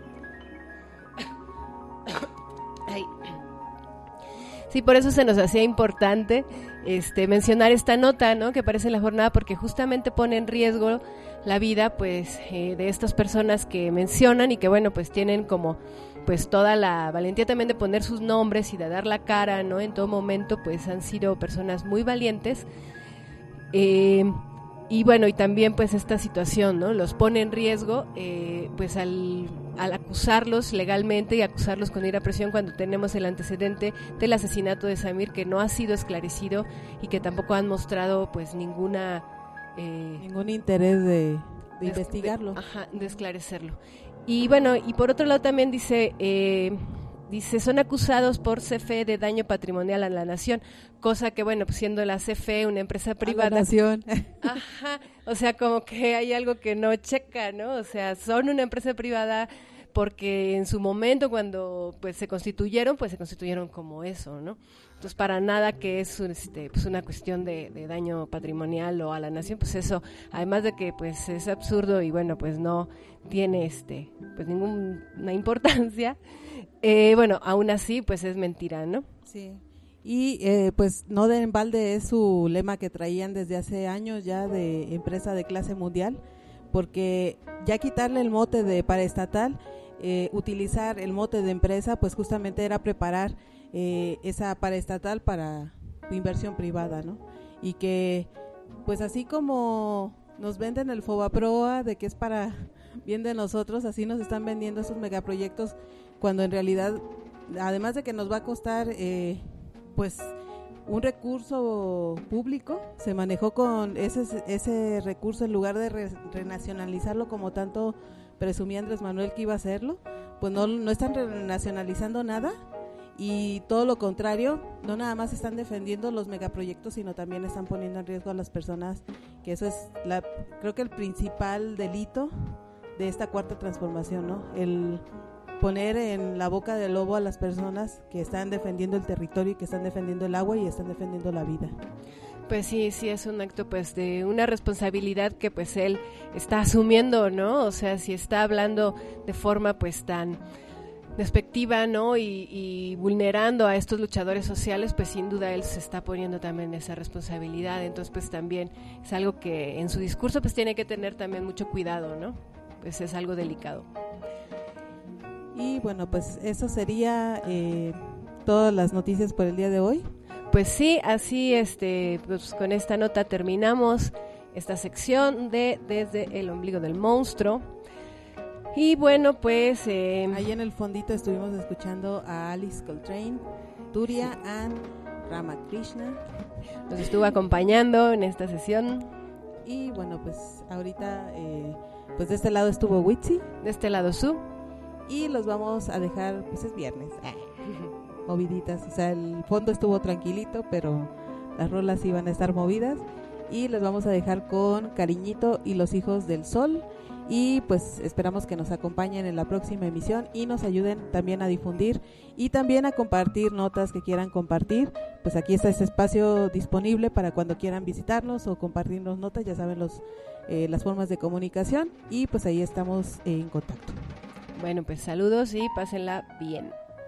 Sí, por eso se nos hacía importante mencionar esta nota, ¿no?, que aparece en la jornada, porque justamente pone en riesgo la vida pues de estas personas que mencionan, y que bueno, pues tienen como pues toda la valentía también de poner sus nombres y de dar la cara, ¿no? En todo momento pues han sido personas muy valientes, y bueno, y también pues esta situación, ¿no?, los pone en riesgo pues al acusarlos legalmente y acusarlos con ir a prisión, cuando tenemos el antecedente del asesinato de Samir, que no ha sido esclarecido y que tampoco han mostrado pues ningún interés de investigarlo, de esclarecerlo. Y bueno, y por otro lado también dice son acusados por CFE de daño patrimonial a la nación, cosa que bueno, pues siendo la CFE una empresa privada, a la nación. O sea, como que hay algo que no checa, ¿no? O sea, son una empresa privada porque en su momento, cuando pues se constituyeron como eso, ¿no? Entonces, para nada que es pues una cuestión de daño patrimonial o a la nación, pues eso, además de que pues es absurdo y bueno, pues no tiene pues ninguna importancia, bueno, aún así pues es mentira, ¿no? Sí. Y pues no de en balde es su lema que traían desde hace años ya, de empresa de clase mundial, porque ya quitarle el mote de paraestatal, utilizar el mote de empresa, pues justamente era preparar esa paraestatal para inversión privada, ¿no? Y que pues así como nos venden el Fobaproa de que es para bien de nosotros, así nos están vendiendo esos megaproyectos, cuando en realidad, además de que nos va a costar pues un recurso público, se manejó con ese recurso, en lugar de renacionalizarlo como tanto presumía Andrés Manuel que iba a hacerlo, pues no están renacionalizando nada, y todo lo contrario, no nada más están defendiendo los megaproyectos, sino también están poniendo en riesgo a las personas, que eso es creo que el principal delito de esta cuarta transformación, ¿no? El poner en la boca del lobo a las personas que están defendiendo el territorio y que están defendiendo el agua y están defendiendo la vida. Pues sí, es un acto pues de una responsabilidad que pues él está asumiendo, ¿no? O sea, si está hablando de forma pues tan despectiva, ¿no? Y vulnerando a estos luchadores sociales, pues sin duda él se está poniendo también esa responsabilidad. Entonces pues también es algo que en su discurso pues tiene que tener también mucho cuidado, ¿no? Pues es algo delicado. Y bueno, pues eso sería todas las noticias por el día de hoy. Pues sí, así pues con esta nota terminamos esta sección de Desde el ombligo del monstruo. Y bueno, pues ahí en el fondito estuvimos escuchando a Alice Coltrane, Turia and Ramakrishna. Nos estuvo acompañando en esta sesión. Y bueno, pues ahorita, pues de este lado estuvo Witsi. De este lado Su. Y los vamos a dejar, pues es viernes, moviditas. O sea, el fondo estuvo tranquilito, pero las rolas iban a estar movidas. Y les vamos a dejar con Cariñito y los Hijos del Sol. Y pues esperamos que nos acompañen en la próxima emisión y nos ayuden también a difundir y también a compartir notas que quieran compartir. Pues aquí está este espacio disponible para cuando quieran visitarnos o compartirnos notas, ya saben las formas de comunicación, y pues ahí estamos en contacto. Bueno, pues saludos y pásenla bien.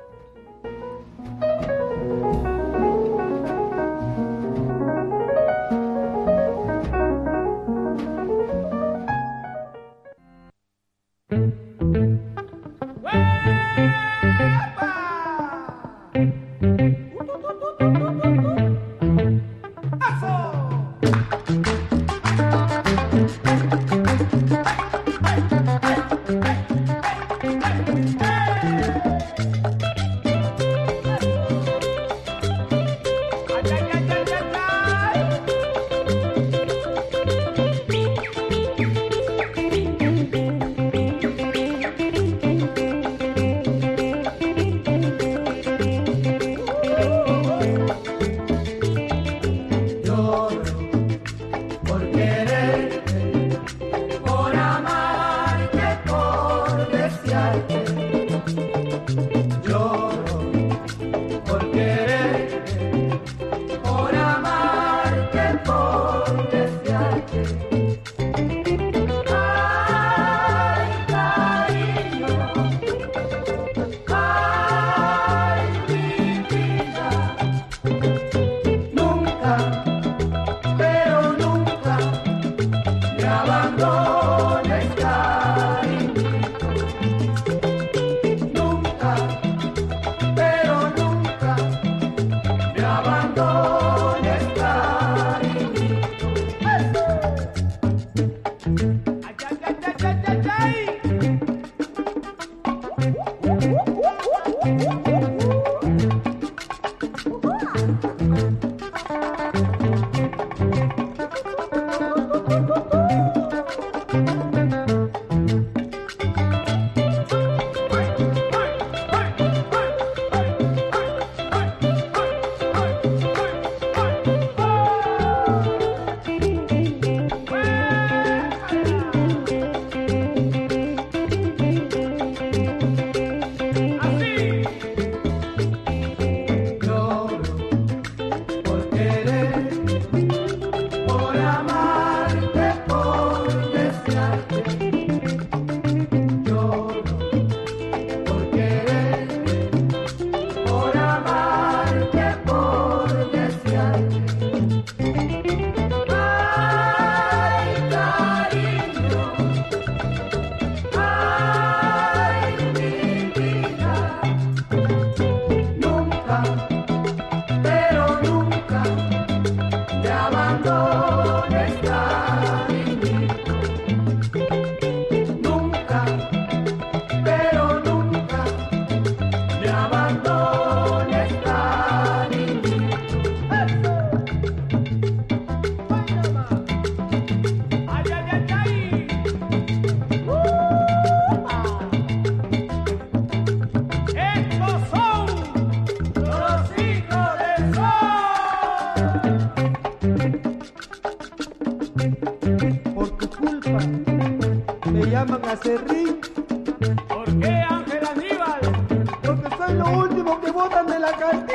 Acerrín. ¿Por qué, Ángel Aníbal? Porque soy lo último que botan de la calle.